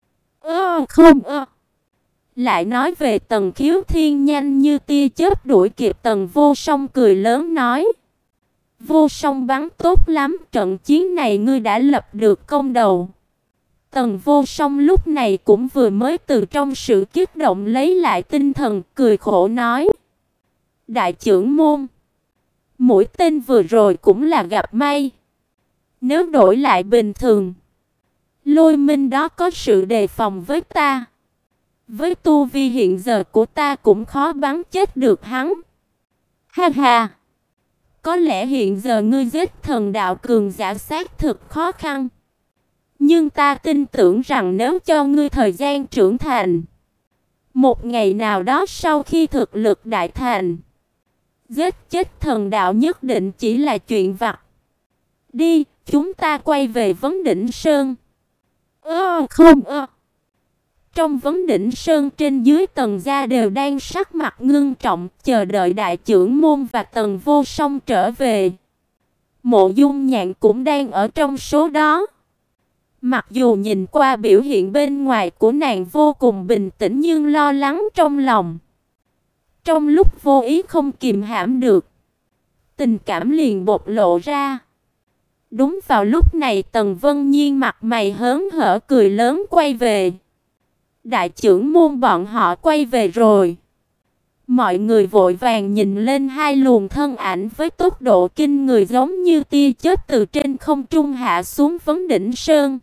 Ơ không ơ. Lại nói về Tần Khiếu Thiên nhanh như tia chớp đuổi kịp Tần Vô Song, cười lớn nói: "Vô Song bắn tốt lắm, trận chiến này ngươi đã lập được công đầu." Tần Vô Song lúc này cũng vừa mới từ trong sự kích động lấy lại tinh thần, cười khổ nói: "Đại trưởng môn, mũi tên vừa rồi cũng là gặp may. Nếu đổi lại bình thường, Lôi Minh đó có sự đề phòng với ta. Với tu vi hiện giờ của ta cũng khó bắn chết được hắn." Ha ha. Có lẽ hiện giờ ngươi giết thần đạo cường giả xác thực khó khăn. Nhưng ta tin tưởng rằng nếu cho ngươi thời gian trưởng thành, một ngày nào đó sau khi thực lực đại thành, giết chết thần đạo nhất định chỉ là chuyện vặt. Đi, chúng ta quay về Vấn Đỉnh Sơn. Ơ không ơ. Trong Vấn Đỉnh Sơn trên dưới Tần gia đều đang sắc mặt ngưng trọng, chờ đợi đại trưởng môn và Tần Vô Song trở về. Mộ Dung Nhạn cũng đang ở trong số đó. Mặc dù nhìn qua biểu hiện bên ngoài của nàng vô cùng bình tĩnh, nhưng lo lắng trong lòng. Trong lúc vô ý không kìm hãm được, tình cảm liền bộc lộ ra. Đúng vào lúc này, Tần Vân Nhiên mặt mày hớn hở cười lớn quay về. Đại trưởng môn bọn họ quay về rồi. Mọi người vội vàng nhìn lên hai luồng thân ảnh với tốc độ kinh người giống như tia chớp từ trên không trung hạ xuống Vấn Đỉnh Sơn.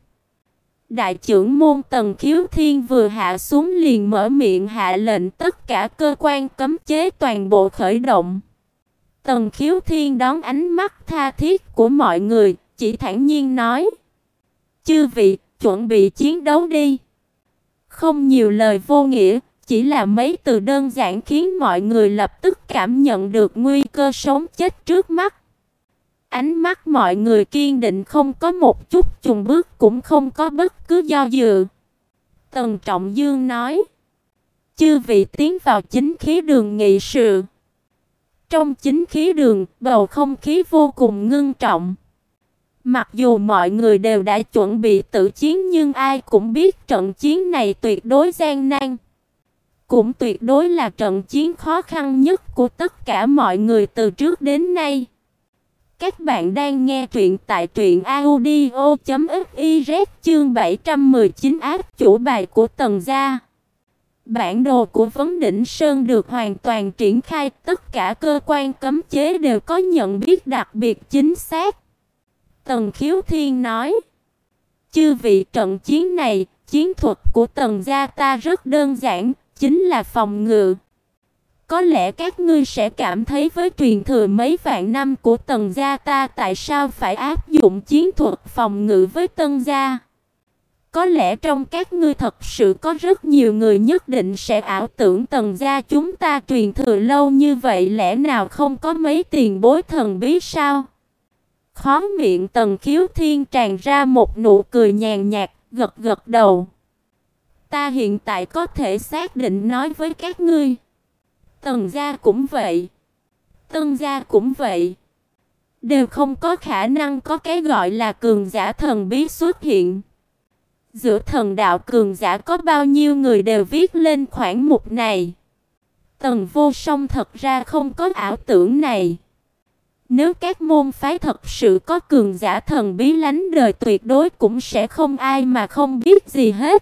Đại trưởng môn Tần Khiếu Thiên vừa hạ xuống liền mở miệng hạ lệnh tất cả cơ quan cấm chế toàn bộ khởi động. Tần Khiếu Thiên đón ánh mắt tha thiết của mọi người, chỉ thản nhiên nói: "Chư vị, chuẩn bị chiến đấu đi." Không nhiều lời vô nghĩa, chỉ là mấy từ đơn giản khiến mọi người lập tức cảm nhận được nguy cơ sống chết trước mắt. Ánh mắt mọi người kiên định, không có một chút chùn bước, cũng không có bất cứ do dự. Tần Trọng Dương nói: "Chư vị tiến vào chính khí đường nghị sự." Trong chính khí đường, bầu không khí vô cùng ngưng trọng. Mặc dù mọi người đều đã chuẩn bị tử chiến, nhưng ai cũng biết trận chiến này tuyệt đối gian nan, cũng tuyệt đối là trận chiến khó khăn nhất của tất cả mọi người từ trước đến nay. Các bạn đang nghe truyện tại truyện audio chấm fiz, chương bảy trăm mười chín áp chủ bài của Tần gia. Bản đồ của Vấn Đỉnh Sơn được hoàn toàn triển khai, tất cả cơ quan cấm chế đều có nhận biết đặc biệt chính xác. Tần Khiếu Thiên nói: "Chư vị, trận chiến này, chiến thuật của Tần gia ta rất đơn giản, chính là phòng ngự. Có lẽ các ngươi sẽ cảm thấy với truyền thừa mấy vạn năm của Tần gia ta tại sao phải áp dụng chiến thuật phòng ngự với Tân gia. Có lẽ trong các ngươi thật sự có rất nhiều người nhất định sẽ ảo tưởng Tần gia chúng ta truyền thừa lâu như vậy lẽ nào không có mấy tiền bối thần bí sao? Khóe miệng Tần Khiếu Thiên tràn ra một nụ cười nhàn nhạt, gật gật đầu. Ta hiện tại có thể xác định nói với các ngươi. Tần gia cũng vậy. Tân gia cũng vậy. Đều không có khả năng có cái gọi là cường giả thần bí xuất hiện. Giữa thần đạo cường giả có bao nhiêu người đều viết lên khoản mục này. Tần Vô Song thật ra không có ảo tưởng này. Nếu các môn phái thật sự có cường giả thần bí lánh đời tuyệt đối cũng sẽ không ai mà không biết gì hết.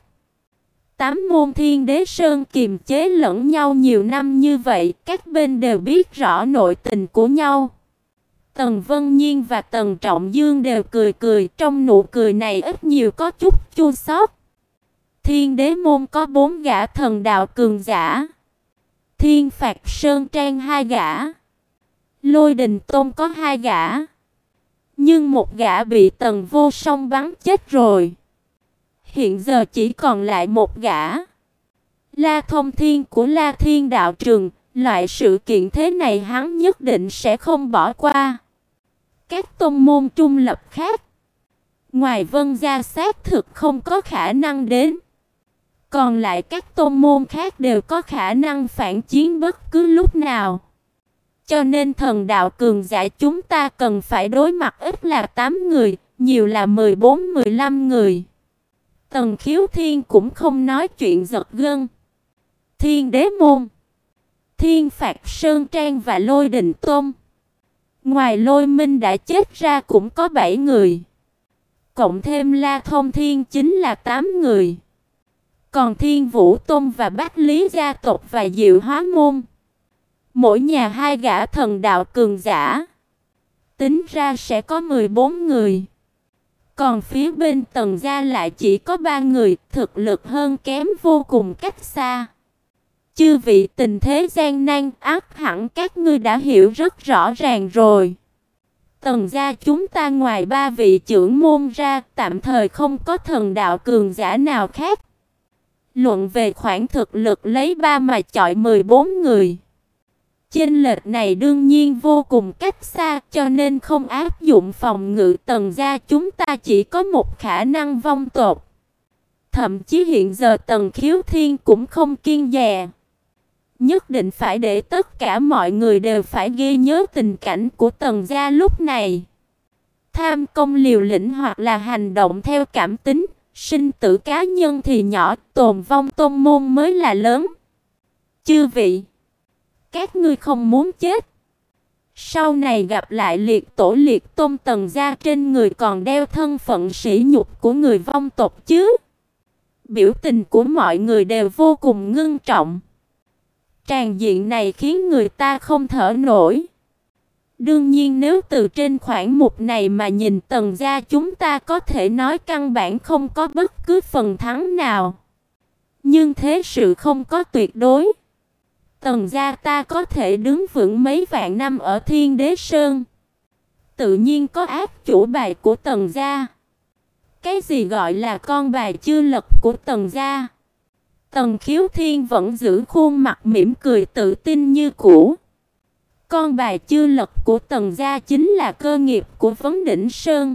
Tám môn Thiên Đế Sơn kiềm chế lẫn nhau nhiều năm như vậy, các bên đều biết rõ nội tình của nhau. Tần Vân Nhiên và Tần Trọng Dương đều cười cười, trong nụ cười này ít nhiều có chút chua xót. Thiên Đế môn có bốn gã thần đạo cường giả. Thiên Phạt Sơn Trang hai gã. Lôi Đình Tôn có hai gã. Nhưng một gã bị Tần Vô Song bắn chết rồi. Hiện giờ chỉ còn lại một gã. La Thông Thiên của La Thiên Đạo Trường, loại sự kiện thế này hắn nhất định sẽ không bỏ qua. Các tôn môn trung lập khác, ngoài Vân gia xác thực không có khả năng đến. Còn lại các tôn môn khác đều có khả năng phản chiến bất cứ lúc nào. Cho nên thần đạo cường giả chúng ta cần phải đối mặt ít là tám người, nhiều là mười bốn mười lăm người. Tần Khiếu Thiên cũng không nói chuyện giật gân. Thiên Đế môn, Thiên Phạt Sơn Trang và Lôi Đình Tôn. Ngoài Lôi Minh đã chết ra cũng có bảy người. Cộng thêm La Thông Thiên chính là tám người. Còn Thiên Vũ Tôn và Bách Lý gia tộc và Diệu Hóa môn, mỗi nhà hai gã thần đạo cường giả. Tính ra sẽ có mười bốn người. Còn phía bên Tần gia lại chỉ có ba người, thực lực hơn kém vô cùng cách xa. Chư vị, tình thế gian nan ắt hẳn các ngươi đã hiểu rất rõ ràng rồi. Tần gia chúng ta ngoài ba vị trưởng môn ra, tạm thời không có thần đạo cường giả nào khác. Luận về khoản thực lực lấy ba mà chọi mười bốn người. Chênh lệch này đương nhiên vô cùng cách xa, cho nên không áp dụng phòng ngự Tần gia chúng ta chỉ có một khả năng vong tột. Thậm chí hiện giờ Tần Khiếu Thiên cũng không kiêng dè. Nhất định phải để tất cả mọi người đều phải ghi nhớ tình cảnh của Tần gia lúc này. Tham công liều lĩnh hoặc là hành động theo cảm tính, sinh tử cá nhân thì nhỏ, tồn vong tôn môn mới là lớn. Chư vị, các ngươi không muốn chết. Sau này gặp lại liệt tổ liệt tôn Tần gia trên người còn đeo thân phận sỉ nhục của người vong tộc chứ. Biểu tình của mọi người đều vô cùng ngưng trọng. Tràn diện này khiến người ta không thở nổi. Đương nhiên nếu từ trên khoản mục này mà nhìn Tần gia chúng ta có thể nói căn bản không có bất cứ phần thắng nào. Nhưng thế sự không có tuyệt đối. Tần gia ta có thể đứng vững mấy vạn năm ở Thiên Đế Sơn. Tự nhiên có ác chủ bài của Tần gia. Cái gì gọi là con bài chưa lật của Tần gia? Tần Khiếu Thiên vẫn giữ khuôn mặt mỉm cười tự tin như cũ. Con bài chưa lật của Tần gia chính là cơ nghiệp của Vấn Đỉnh Sơn.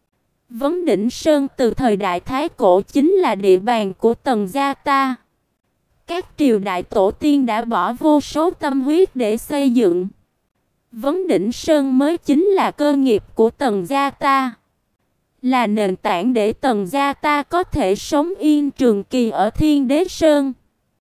Vấn Đỉnh Sơn từ thời đại Thái Cổ chính là địa bàn của Tần gia ta. Các triều đại tổ tiên đã bỏ vô số tâm huyết để xây dựng. Vấn Đỉnh Sơn mới chính là cơ nghiệp của Tần gia ta. Là nền tảng để Tần gia ta có thể sống yên trường kỳ ở Thiên Đế Sơn.